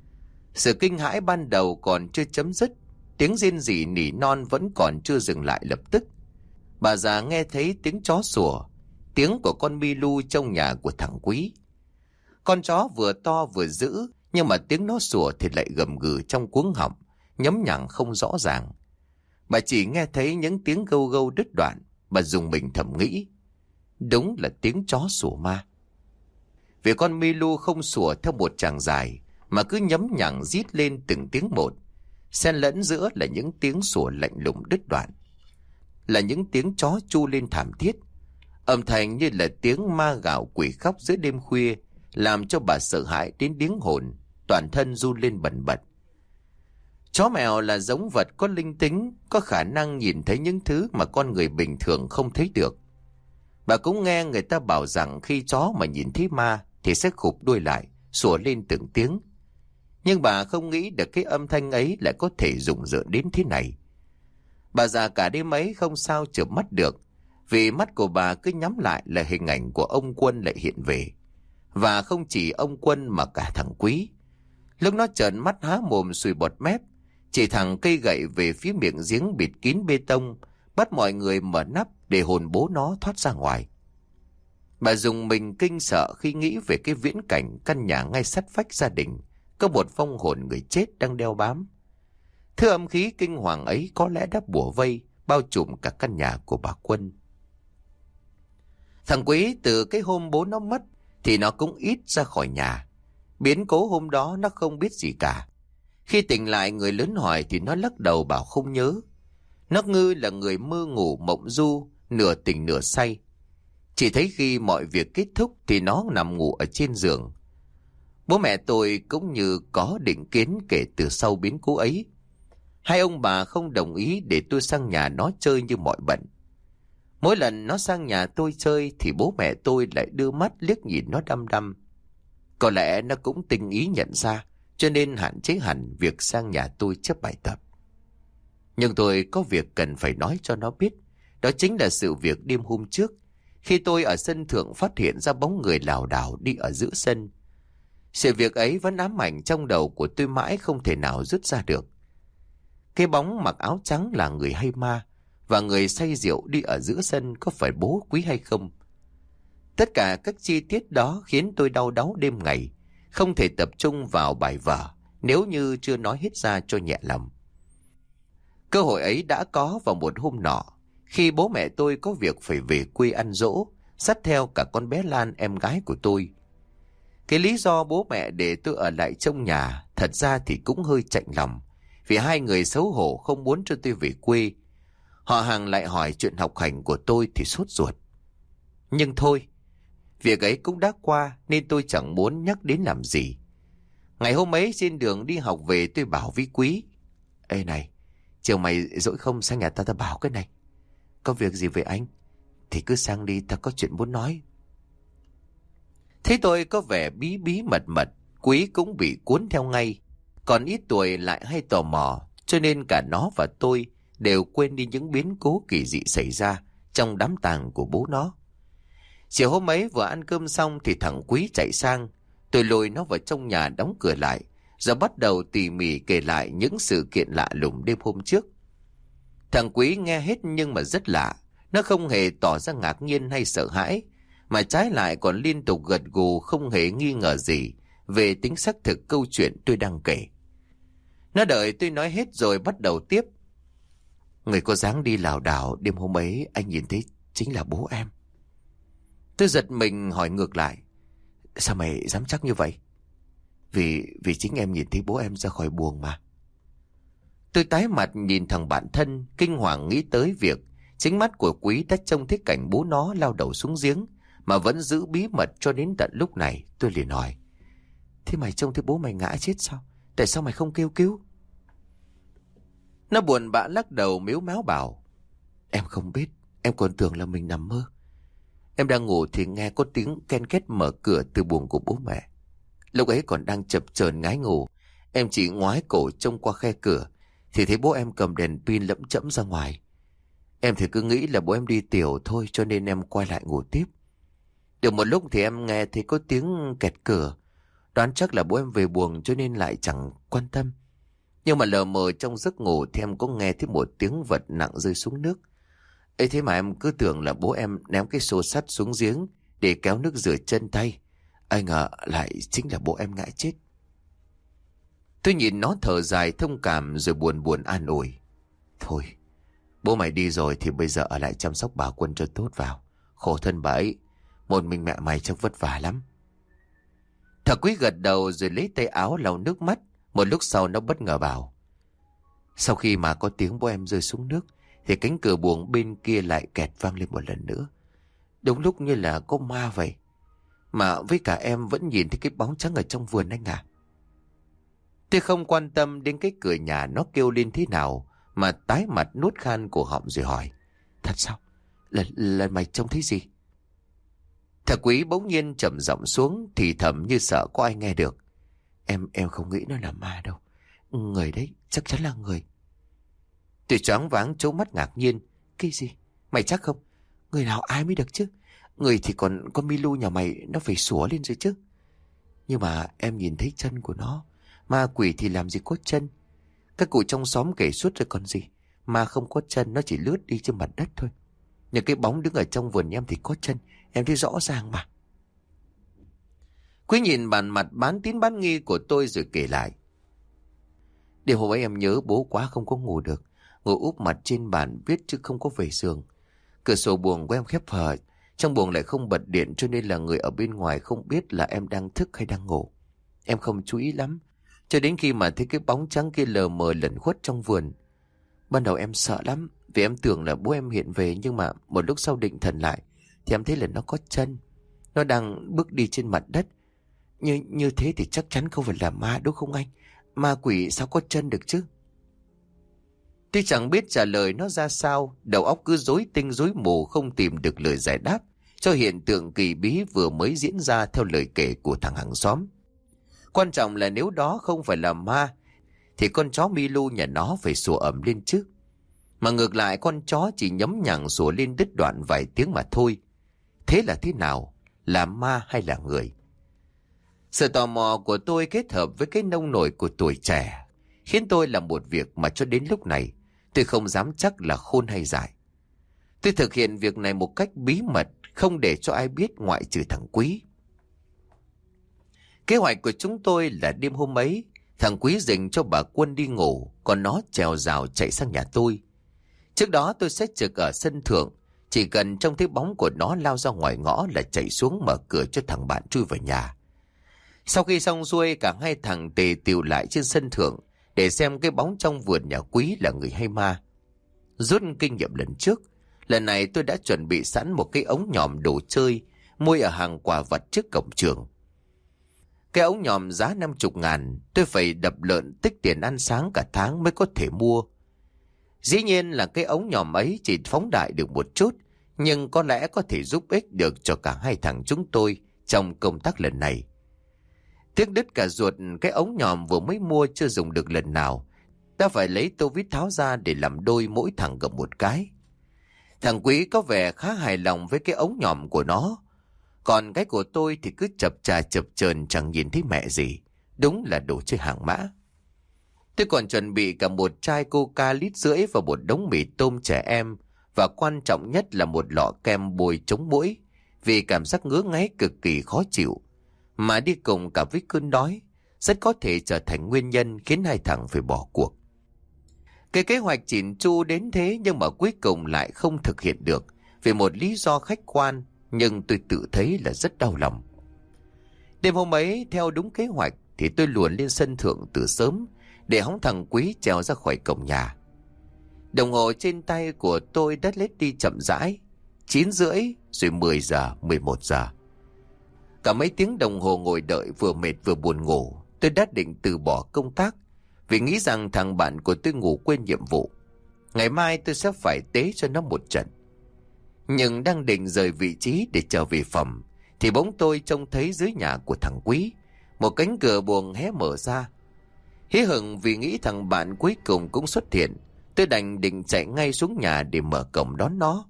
Sự kinh hãi ban đầu còn chưa chấm dứt, tiếng rên rỉ nỉ non vẫn còn chưa dừng lại lập tức. Bà già nghe thấy tiếng chó sủa, tiếng của con Milu trong nhà của thằng Quý. Con chó vừa to vừa dữ, nhưng mà tiếng nó sủa thì lại gầm gừ trong cuống họng, nhấm nhằng không rõ ràng. Bà chỉ nghe thấy những tiếng gâu gâu đứt đoạn. Bà dùng mình thầm nghĩ, đúng là tiếng chó sủa ma. Vì con Milu không sủa theo một tràng dài, mà cứ nhấm nhằng rít lên từng tiếng một, xen lẫn giữa là những tiếng sủa lạnh lùng đứt đoạn, là những tiếng chó chu lên thảm thiết. Âm thanh như là tiếng ma gào quỷ khóc giữa đêm khuya, làm cho bà sợ hãi đến điếng hồn, toàn thân run lên bần bật. Chó mèo là giống vật có linh tính, có khả năng nhìn thấy những thứ mà con người bình thường không thấy được. Bà cũng nghe người ta bảo rằng khi chó mà nhìn thấy ma thì sẽ khụp đuôi lại, sủa lên từng tiếng. Nhưng bà không nghĩ được cái âm thanh ấy lại có thể rùng rợn đến thế này. Bà già cả đêm ấy không sao chợp mắt được, vì mắt của bà cứ nhắm lại là hình ảnh của ông Quân lại hiện về. Và không chỉ ông Quân mà cả thằng Quý. Lúc nó trợn mắt há mồm sùi bọt mép, chỉ thẳng cây gậy về phía miệng giếng bịt kín bê tông, bắt mọi người mở nắp để hồn bố nó thoát ra ngoài. Bà dùng mình kinh sợ khi nghĩ về cái viễn cảnh căn nhà ngay sát vách gia đình có một vong hồn người chết đang đeo bám. Thứ âm khí kinh hoàng ấy có lẽ đã bủa vây, bao trùm cả căn nhà của bà Quân. Thằng Quý từ cái hôm bố nó mất thì nó cũng ít ra khỏi nhà. Biến cố hôm đó nó không biết gì cả. Khi tỉnh lại người lớn hỏi thì nó lắc đầu bảo không nhớ. Nó ngư là người mơ ngủ mộng du, nửa tỉnh nửa say. Chỉ thấy khi mọi việc kết thúc thì nó nằm ngủ ở trên giường. Bố mẹ tôi cũng như có định kiến kể từ sau biến cố ấy. Hai ông bà không đồng ý để tôi sang nhà nó chơi như mọi bận. Mỗi lần nó sang nhà tôi chơi thì bố mẹ tôi lại đưa mắt liếc nhìn nó đăm đăm. Có lẽ nó cũng tinh ý nhận ra, cho nên hạn chế hẳn việc sang nhà tôi chấp bài tập. Nhưng tôi có việc cần phải nói cho nó biết. Đó chính là sự việc đêm hôm trước, khi tôi ở sân thượng phát hiện ra bóng người lảo đảo đi ở giữa sân. Sự việc ấy vẫn ám ảnh trong đầu của tôi mãi không thể nào rút ra được. Cái bóng mặc áo trắng là người hay ma, và người say rượu đi ở giữa sân có phải bố Quý hay không? Tất cả các chi tiết đó khiến tôi đau đáu đêm ngày, không thể tập trung vào bài vở nếu như chưa nói hết ra cho nhẹ lòng. Cơ hội ấy đã có vào một hôm nọ, khi bố mẹ tôi có việc phải về quê ăn giỗ, dắt theo cả con bé Lan em gái của tôi. Cái lý do bố mẹ để tôi ở lại trong nhà thật ra thì cũng hơi chạnh lòng, vì hai người xấu hổ không muốn cho tôi về quê. Họ hàng lại hỏi chuyện học hành của tôi thì sốt ruột. Nhưng thôi, việc ấy cũng đã qua nên tôi chẳng muốn nhắc đến làm gì. Ngày hôm ấy trên đường đi học về tôi bảo với Quý: Ê này, chiều mày rỗi không sang nhà ta bảo cái này. Có việc gì với anh thì cứ sang đi, ta có chuyện muốn nói. Thế tôi có vẻ bí bí mật mật, Quý cũng bị cuốn theo ngay. Còn ít tuổi lại hay tò mò, cho nên cả nó và tôi đều quên đi những biến cố kỳ dị xảy ra trong đám tang của bố nó. Chiều hôm ấy vừa ăn cơm xong thì thằng Quý chạy sang. Tôi lôi nó vào trong nhà đóng cửa lại, rồi bắt đầu tỉ mỉ kể lại những sự kiện lạ lùng đêm hôm trước. Thằng Quý nghe hết nhưng mà rất lạ. Nó không hề tỏ ra ngạc nhiên hay sợ hãi, mà trái lại còn liên tục gật gù không hề nghi ngờ gì về tính xác thực câu chuyện tôi đang kể. Nó đợi tôi nói hết rồi bắt đầu tiếp. Người có dáng đi lảo đảo đêm hôm ấy anh nhìn thấy chính là bố em. Tôi giật mình hỏi ngược lại: Sao mày dám chắc như vậy? Vì chính em nhìn thấy bố em ra khỏi buồng mà. Tôi tái mặt nhìn thằng bạn thân, kinh hoàng nghĩ tới việc chính mắt của Quý đã trông thấy cảnh bố nó lao đầu xuống giếng mà vẫn giữ bí mật cho đến tận lúc này. Tôi liền hỏi: Thế mày trông thấy bố mày ngã chết sao? Tại sao mày không kêu cứu? Nó buồn bã lắc đầu mếu máo bảo: Em không biết, em còn tưởng là mình nằm mơ. Em đang ngủ thì nghe có tiếng ken két mở cửa từ buồng của bố mẹ. Lúc ấy còn đang chập chờn ngái ngủ, em chỉ ngoái cổ trông qua khe cửa thì thấy bố em cầm đèn pin lẫm chẫm ra ngoài. Em thì cứ nghĩ là bố em đi tiểu thôi, cho nên em quay lại ngủ tiếp. Được một lúc thì em nghe thấy có tiếng kẹt cửa, đoán chắc là bố em về buồng cho nên lại chẳng quan tâm. Nhưng mà lờ mờ trong giấc ngủ thì em có nghe thấy một tiếng vật nặng rơi xuống nước. Ấy thế mà em cứ tưởng là bố em ném cái xô sắt xuống giếng để kéo nước rửa chân tay. Ai ngờ lại chính là bố em ngã chết. Tôi nhìn nó thở dài thông cảm rồi buồn buồn an ủi: Thôi, bố mày đi rồi thì bây giờ ở lại chăm sóc bà Quân cho tốt vào. Khổ thân bà ấy, một mình mẹ mày chắc vất vả lắm. Thằng Quý gật đầu rồi lấy tay áo lau nước mắt. Một lúc sau nó bất ngờ bảo: Sau khi mà có tiếng bố em rơi xuống nước thì cánh cửa buồng bên kia lại kẹt vang lên một lần nữa. Đúng lúc như là có ma vậy. Mà với cả em vẫn nhìn thấy cái bóng trắng ở trong vườn anh à. Tôi không quan tâm đến cái cửa nhà nó kêu lên thế nào, mà tái mặt nuốt khan cổ họng rồi hỏi: Thật sao? Là mày trông thấy gì? Thằng Quý bỗng nhiên trầm giọng xuống thì thầm như sợ có ai nghe được: Em không nghĩ nó là ma đâu. Người đấy, chắc chắn là người. Tôi choáng váng trố mắt ngạc nhiên: Cái gì? Mày chắc không? Người nào ai mới được chứ? Người thì còn con Milu nhà mày nó phải sủa lên rồi chứ. Nhưng mà em nhìn thấy chân của nó. Ma quỷ thì làm gì có chân. Các cụ trong xóm kể suốt rồi còn gì. Ma không có chân, nó chỉ lướt đi trên mặt đất thôi. Nhưng cái bóng đứng ở trong vườn em thì có chân. Em thấy rõ ràng mà. Quý nhìn bản mặt bán tín bán nghi của tôi rồi kể lại. Đêm hôm ấy em nhớ bố quá không có ngủ được. Ngồi úp mặt trên bàn viết chứ không có về giường. Cửa sổ buồng của em khép hờ. Trong buồng lại không bật điện cho nên là người ở bên ngoài không biết là em đang thức hay đang ngủ. Em không chú ý lắm. Cho đến khi mà thấy cái bóng trắng kia lờ mờ lẩn khuất trong vườn. Ban đầu em sợ lắm. Vì em tưởng là bố em hiện về. Nhưng mà một lúc sau định thần lại thì em thấy là nó có chân. Nó đang bước đi trên mặt đất. Như thế thì chắc chắn không phải là ma đúng không anh? Ma quỷ sao có chân được chứ? Tôi chẳng biết trả lời nó ra sao. Đầu óc cứ rối tinh rối mù, không tìm được lời giải đáp cho hiện tượng kỳ bí vừa mới diễn ra theo lời kể của thằng hàng xóm. Quan trọng là nếu đó không phải là ma thì con chó Milu nhà nó phải sủa ầm lên chứ. Mà ngược lại con chó chỉ nhấm nhằng sủa lên đứt đoạn vài tiếng mà thôi. Thế là thế nào? Là ma hay là người? Sự tò mò của tôi kết hợp với cái nông nổi của tuổi trẻ khiến tôi làm một việc mà cho đến lúc này tôi không dám chắc là khôn hay dại. Tôi thực hiện việc này một cách bí mật, không để cho ai biết ngoại trừ thằng Quý. Kế hoạch của chúng tôi là đêm hôm ấy, thằng Quý dành cho bà Quân đi ngủ, còn nó trèo rào chạy sang nhà tôi. Trước đó tôi sẽ trực ở sân thượng, chỉ cần trông thấy bóng của nó lao ra ngoài ngõ là chạy xuống mở cửa cho thằng bạn chui vào nhà. Sau khi xong xuôi, cả hai thằng tề tựu lại trên sân thượng để xem cái bóng trong vườn nhà Quý là người hay ma. Rút kinh nghiệm lần trước, lần này tôi đã chuẩn bị sẵn một cái ống nhòm đồ chơi mua ở hàng quà vặt trước cổng trường. Cái ống nhòm giá 50.000, tôi phải đập lợn tích tiền ăn sáng cả tháng mới có thể mua. Dĩ nhiên là cái ống nhòm ấy chỉ phóng đại được một chút, nhưng có lẽ có thể giúp ích được cho cả hai thằng chúng tôi trong công tác lần này. Tiếc đứt cả ruột, cái ống nhòm vừa mới mua chưa dùng được lần nào, ta phải lấy tô vít tháo ra để làm đôi mỗi thằng gầm một cái. Thằng Quý có vẻ khá hài lòng với cái ống nhòm của nó, còn cái của tôi thì cứ chập chà chập chờn chẳng nhìn thấy mẹ gì. Đúng là đồ chơi hàng mã. Tôi còn chuẩn bị cả một chai Coca 1,5 lít và một đống mì tôm trẻ em, và quan trọng nhất là một lọ kem bôi chống muỗi, vì cảm giác ngứa ngáy cực kỳ khó chịu mà đi cùng cả với cơn đói rất có thể trở thành nguyên nhân khiến hai thằng phải bỏ cuộc. Cái kế hoạch chỉn chu đến thế nhưng mà cuối cùng lại không thực hiện được vì một lý do khách quan, nhưng tôi tự thấy là rất đau lòng. Đêm hôm ấy, theo đúng kế hoạch thì tôi luồn lên sân thượng từ sớm để hóng thằng Quý trèo ra khỏi cổng nhà. Đồng hồ trên tay của tôi đã lết đi chậm rãi, 9:30 rồi 10 giờ, 11 giờ. Cả mấy tiếng đồng hồ ngồi đợi vừa mệt vừa buồn ngủ, tôi đã định từ bỏ công tác vì nghĩ rằng thằng bạn của tôi ngủ quên nhiệm vụ. Ngày mai tôi sẽ phải tế cho nó một trận. Nhưng đang định rời vị trí để trở về phòng thì bỗng tôi trông thấy dưới nhà của thằng Quý một cánh cửa buồng hé mở ra. Hí hửng vì nghĩ thằng bạn cuối cùng cũng xuất hiện, tôi đành định chạy ngay xuống nhà để mở cổng đón nó.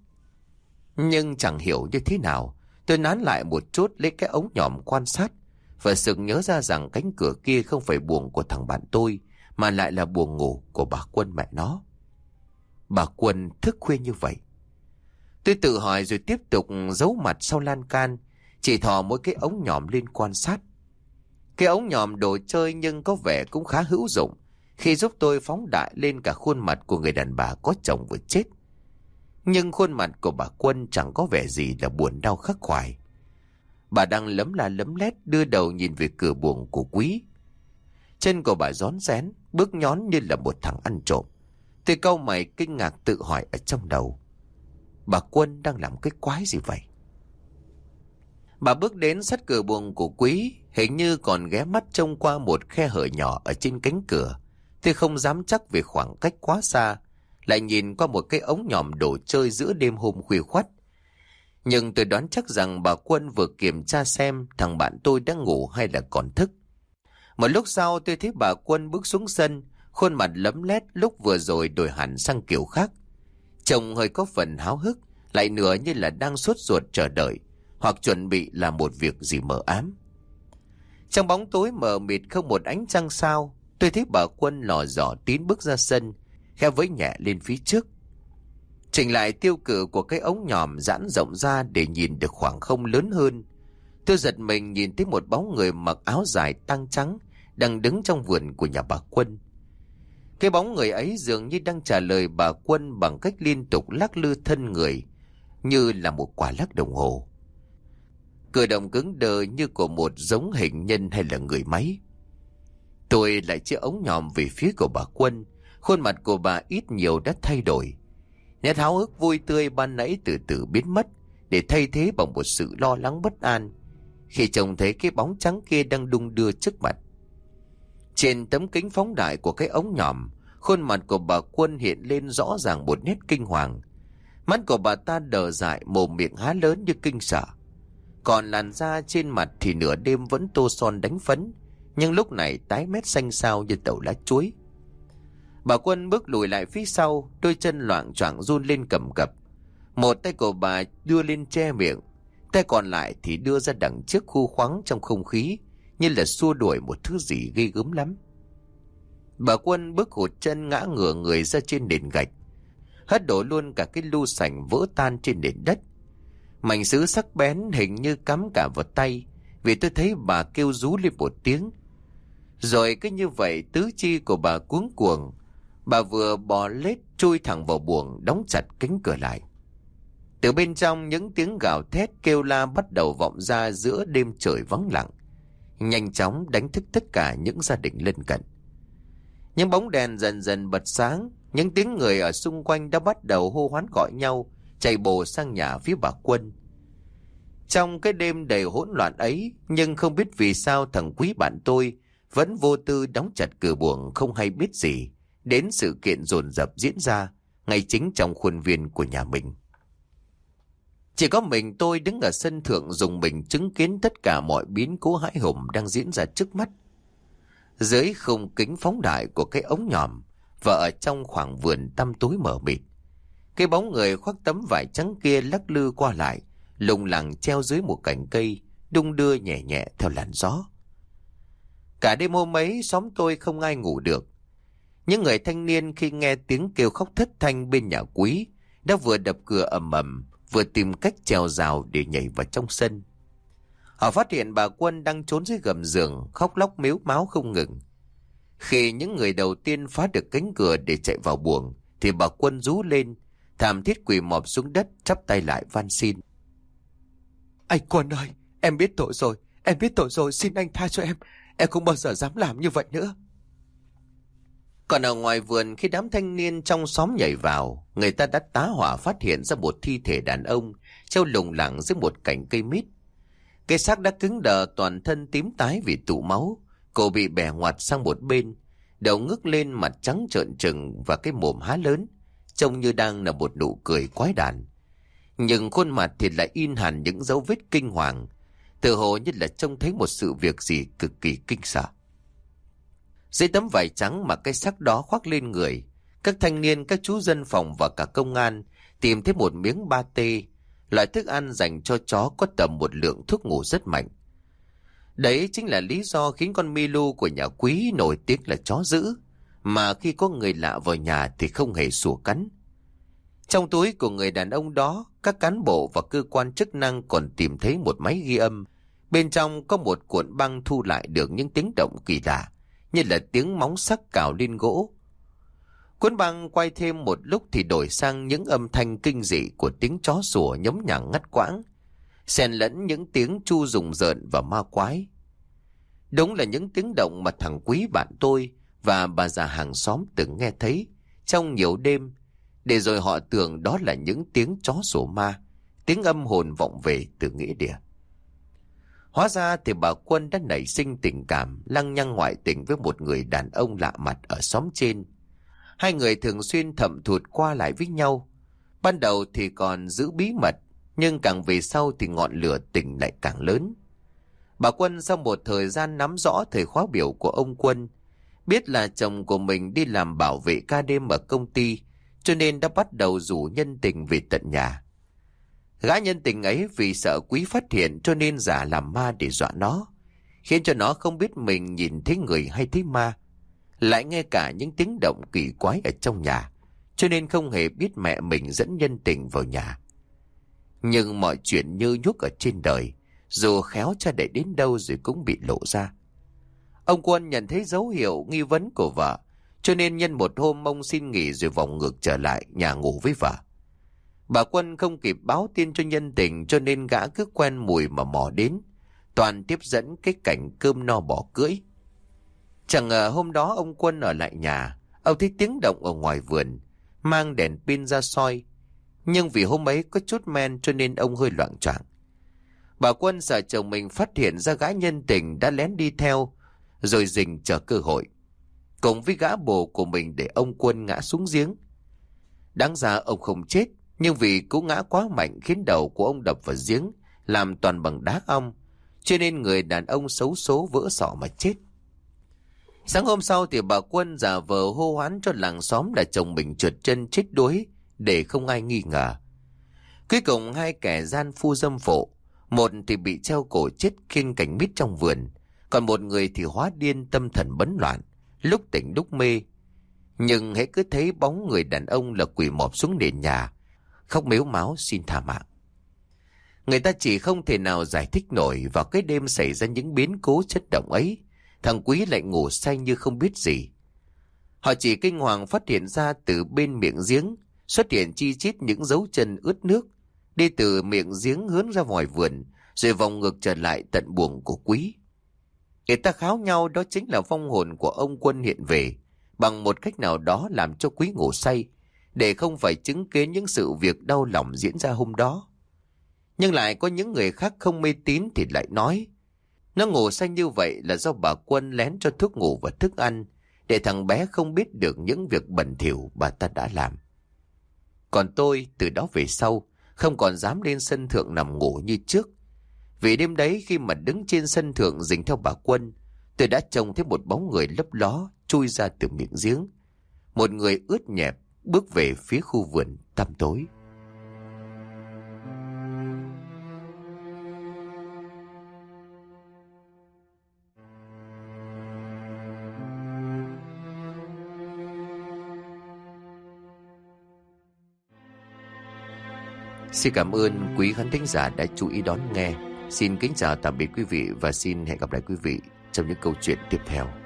Nhưng chẳng hiểu như thế nào, tôi nán lại một chút lấy cái ống nhòm quan sát và sực nhớ ra rằng cánh cửa kia không phải buồng của thằng bạn tôi mà lại là buồng ngủ của bà Quân mẹ nó. Bà Quân thức khuya như vậy. Tôi tự hỏi rồi tiếp tục giấu mặt sau lan can, chỉ thò mỗi cái ống nhòm lên quan sát. Cái ống nhòm đồ chơi nhưng có vẻ cũng khá hữu dụng khi giúp tôi phóng đại lên cả khuôn mặt của người đàn bà có chồng vừa chết. Nhưng khuôn mặt của bà Quân chẳng có vẻ gì là buồn đau khắc khoải. Bà đang lấm la lấm lét đưa đầu nhìn về cửa buồng của Quý. Chân của bà rón rén, bước nhón như là một thằng ăn trộm. Tôi cau mày kinh ngạc tự hỏi ở trong đầu, bà Quân đang làm cái quái gì vậy? Bà bước đến sát cửa buồng của Quý, hình như còn ghé mắt trông qua một khe hở nhỏ ở trên cánh cửa. Tôi không dám chắc vì khoảng cách quá xa, lại nhìn qua một cái ống nhòm đồ chơi giữa đêm hôm khuya khoắt. Nhưng tôi đoán chắc rằng bà Quân vừa kiểm tra xem thằng bạn tôi đang ngủ hay là còn thức. Một lúc sau tôi thấy bà Quân bước xuống sân, khuôn mặt lấm lét lúc vừa rồi đổi hẳn sang kiểu khác. Trông hơi có phần háo hức, lại nửa như là đang sốt ruột chờ đợi, hoặc chuẩn bị làm một việc gì mờ ám. Trong bóng tối mờ mịt không một ánh trăng sao, tôi thấy bà Quân lò dò tín bước ra sân, khẽ với nhẹ lên phía trước. Chỉnh lại tiêu cự của cái ống nhòm giãn rộng ra để nhìn được khoảng không lớn hơn. Tôi giật mình nhìn thấy một bóng người mặc áo dài tang trắng đang đứng trong vườn của nhà bà Quân. Cái bóng người ấy dường như đang trả lời bà Quân bằng cách liên tục lắc lư thân người như là một quả lắc đồng hồ. Cử động cứng đờ như của một giống hình nhân hay là người máy. Tôi lại chĩa ống nhòm về phía của bà Quân. Khuôn mặt của bà ít nhiều đã thay đổi. Nét háo hức vui tươi ban nãy từ từ biến mất, để thay thế bằng một sự lo lắng bất an khi trông thấy cái bóng trắng kia đang đung đưa trước mặt. Trên tấm kính phóng đại của cái ống nhòm, khuôn mặt của bà Quân hiện lên rõ ràng một nét kinh hoàng. Mắt của bà ta đờ dại, mồm miệng há lớn như kinh sợ. Còn làn da trên mặt thì nửa đêm vẫn tô son đánh phấn, nhưng lúc này tái mét xanh xao như tàu lá chuối. Bà Quân bước lùi lại phía sau, đôi chân loạng choạng run lên cầm cập. Một tay của bà đưa lên che miệng, tay còn lại thì đưa ra đằng trước khu khoáng trong không khí, như là xua đuổi một thứ gì ghê gớm lắm. Bà Quân bước hụt chân ngã ngửa người ra trên nền gạch, hất đổ luôn cả cái lu sành vỡ tan trên nền đất. Mảnh sứ sắc bén hình như cắm cả vào tay, vì tôi thấy bà kêu rú lên một tiếng. Rồi cứ như vậy tứ chi của bà cuống cuồng, bà vừa bò lết chui thẳng vào buồng, đóng chặt cánh cửa lại. Từ bên trong những tiếng gào thét kêu la bắt đầu vọng ra giữa đêm trời vắng lặng, nhanh chóng đánh thức tất cả những gia đình lân cận. Những bóng đèn dần dần bật sáng, những tiếng người ở xung quanh đã bắt đầu hô hoán gọi nhau, chạy bồ sang nhà phía bà Quân. Trong cái đêm đầy hỗn loạn ấy, nhưng không biết vì sao thằng Quý bạn tôi vẫn vô tư đóng chặt cửa buồng, không hay biết gì đến sự kiện dồn dập diễn ra ngay chính trong khuôn viên của nhà mình. Chỉ có mình tôi đứng ở sân thượng dùng mình chứng kiến tất cả mọi biến cố hãi hùng đang diễn ra trước mắt. Dưới khung kính phóng đại của cái ống nhòm và ở trong khoảng vườn tăm tối mờ mịt, cái bóng người khoác tấm vải trắng kia lắc lư qua lại, lủng lẳng treo dưới một cành cây, đung đưa nhẹ nhẹ theo làn gió. Cả đêm hôm ấy xóm tôi không ai ngủ được. Những người thanh niên khi nghe tiếng kêu khóc thất thanh bên nhà Quý đã vừa đập cửa ầm ầm, vừa tìm cách trèo rào để nhảy vào trong sân. Họ phát hiện bà Quân đang trốn dưới gầm giường, khóc lóc mếu máo không ngừng. Khi những người đầu tiên phá được cánh cửa để chạy vào buồng, thì bà Quân rú lên, thảm thiết quỳ mọp xuống đất, chắp tay lại van xin. Anh Quân ơi, em biết tội rồi, xin anh tha cho em không bao giờ dám làm như vậy nữa. Còn ở ngoài vườn, khi đám thanh niên trong xóm nhảy vào, người ta đã tá hỏa phát hiện ra một thi thể đàn ông treo lủng lẳng dưới một cành cây mít. Cái xác đã cứng đờ, toàn thân tím tái vì tụ máu, cổ bị bẻ ngoặt sang một bên, đầu ngước lên, mặt trắng trợn trừng và cái mồm há lớn, trông như đang là một nụ cười quái đản. Nhưng khuôn mặt thì lại in hẳn những dấu vết kinh hoàng, tựa hồ như là trông thấy một sự việc gì cực kỳ kinh sợ. Dưới tấm vải trắng mà cái xác đó khoác lên người, các thanh niên, các chú dân phòng và cả công an tìm thấy một miếng ba tê, loại thức ăn dành cho chó có tầm một lượng thuốc ngủ rất mạnh. Đấy chính là lý do khiến con Milu của nhà Quý nổi tiếng là chó dữ, mà khi có người lạ vào nhà thì không hề sủa cắn. Trong túi của người đàn ông đó, các cán bộ và cơ quan chức năng còn tìm thấy một máy ghi âm. Bên trong có một cuộn băng thu lại được những tiếng động kỳ lạ, như là tiếng móng sắc cào lên gỗ. Cuốn băng quay thêm một lúc thì đổi sang những âm thanh kinh dị của tiếng chó sủa nhống nhằng ngắt quãng, xen lẫn những tiếng chu rùng rợn và ma quái. Đúng là những tiếng động mà thằng Quý bạn tôi và bà già hàng xóm từng nghe thấy trong nhiều đêm, để rồi họ tưởng đó là những tiếng chó sủa ma, tiếng âm hồn vọng về từ nghĩa địa. Hóa ra thì bà Quân đã nảy sinh tình cảm lăng nhăng ngoại tình với một người đàn ông lạ mặt ở xóm trên. Hai người thường xuyên thậm thụt qua lại với nhau. Ban đầu thì còn giữ bí mật, nhưng càng về sau thì ngọn lửa tình lại càng lớn. Bà Quân sau một thời gian nắm rõ thời khóa biểu của ông Quân, biết là chồng của mình đi làm bảo vệ ca đêm ở công ty, cho nên đã bắt đầu rủ nhân tình về tận nhà. Gã nhân tình ấy vì sợ Quý phát hiện cho nên giả làm ma để dọa nó, khiến cho nó không biết mình nhìn thấy người hay thấy ma, lại nghe cả những tiếng động kỳ quái ở trong nhà, cho nên không hề biết mẹ mình dẫn nhân tình vào nhà. Nhưng mọi chuyện như nhúc ở trên đời, dù khéo cha để đến đâu rồi cũng bị lộ ra. Ông Quân nhận thấy dấu hiệu nghi vấn của vợ, cho nên nhân một hôm ông xin nghỉ rồi vòng ngược trở lại nhà ngủ với vợ. Bà Quân không kịp báo tin cho nhân tình, cho nên gã cứ quen mùi mà mò đến, toàn tiếp dẫn cái cảnh cơm no bỏ cưỡi. Chẳng ngờ hôm đó ông Quân ở lại nhà, ông thấy tiếng động ở ngoài vườn, mang đèn pin ra soi. Nhưng vì hôm ấy có chút men cho nên ông hơi loạng choạng. Bà Quân sợ chồng mình phát hiện ra gã nhân tình đã lén đi theo, rồi rình chờ cơ hội, cùng với gã bồ của mình để ông Quân ngã xuống giếng. Đáng ra ông không chết, nhưng vì cú ngã quá mạnh khiến đầu của ông đập vào giếng, làm toàn bằng đá ong, cho nên người đàn ông xấu số vỡ sọ mà chết. Sáng hôm sau thì bà Quân giả vờ hô hoán cho làng xóm là chồng mình trượt chân chết đuối để không ai nghi ngờ. Cuối cùng hai kẻ gian phu dâm phụ, một thì bị treo cổ chết khiêng cành mít trong vườn, còn một người thì hóa điên tâm thần bấn loạn, lúc tỉnh lúc mê. Nhưng hễ cứ thấy bóng người đàn ông là quỳ mọp xuống nền nhà, khóc mếu máo xin tha mạng. Người ta chỉ không thể nào giải thích nổi vào cái đêm xảy ra những biến cố chấn động ấy, thằng Quý lại ngủ say như không biết gì. Họ chỉ kinh hoàng phát hiện ra từ bên miệng giếng xuất hiện chi chít những dấu chân ướt nước, đi từ miệng giếng hướng ra ngoài vườn, rồi vòng ngược trở lại tận buồng của Quý. Người ta kháo nhau đó chính là vong hồn của ông Quân hiện về, bằng một cách nào đó làm cho Quý ngủ say, để không phải chứng kiến những sự việc đau lòng diễn ra hôm đó. Nhưng lại có những người khác không mê tín thì lại nói, nó ngủ say như vậy là do bà Quân lén cho thuốc ngủ và thức ăn, để thằng bé không biết được những việc bẩn thỉu bà ta đã làm. Còn tôi từ đó về sau không còn dám lên sân thượng nằm ngủ như trước. Vì đêm đấy khi mà đứng trên sân thượng rình theo bà Quân, tôi đã trông thấy một bóng người lấp ló chui ra từ miệng giếng. Một người ướt nhẹp bước về phía khu vườn tăm tối. Xin cảm ơn quý khán thính giả đã chú ý đón nghe. Xin kính chào tạm biệt quý vị và xin hẹn gặp lại quý vị trong những câu chuyện tiếp theo.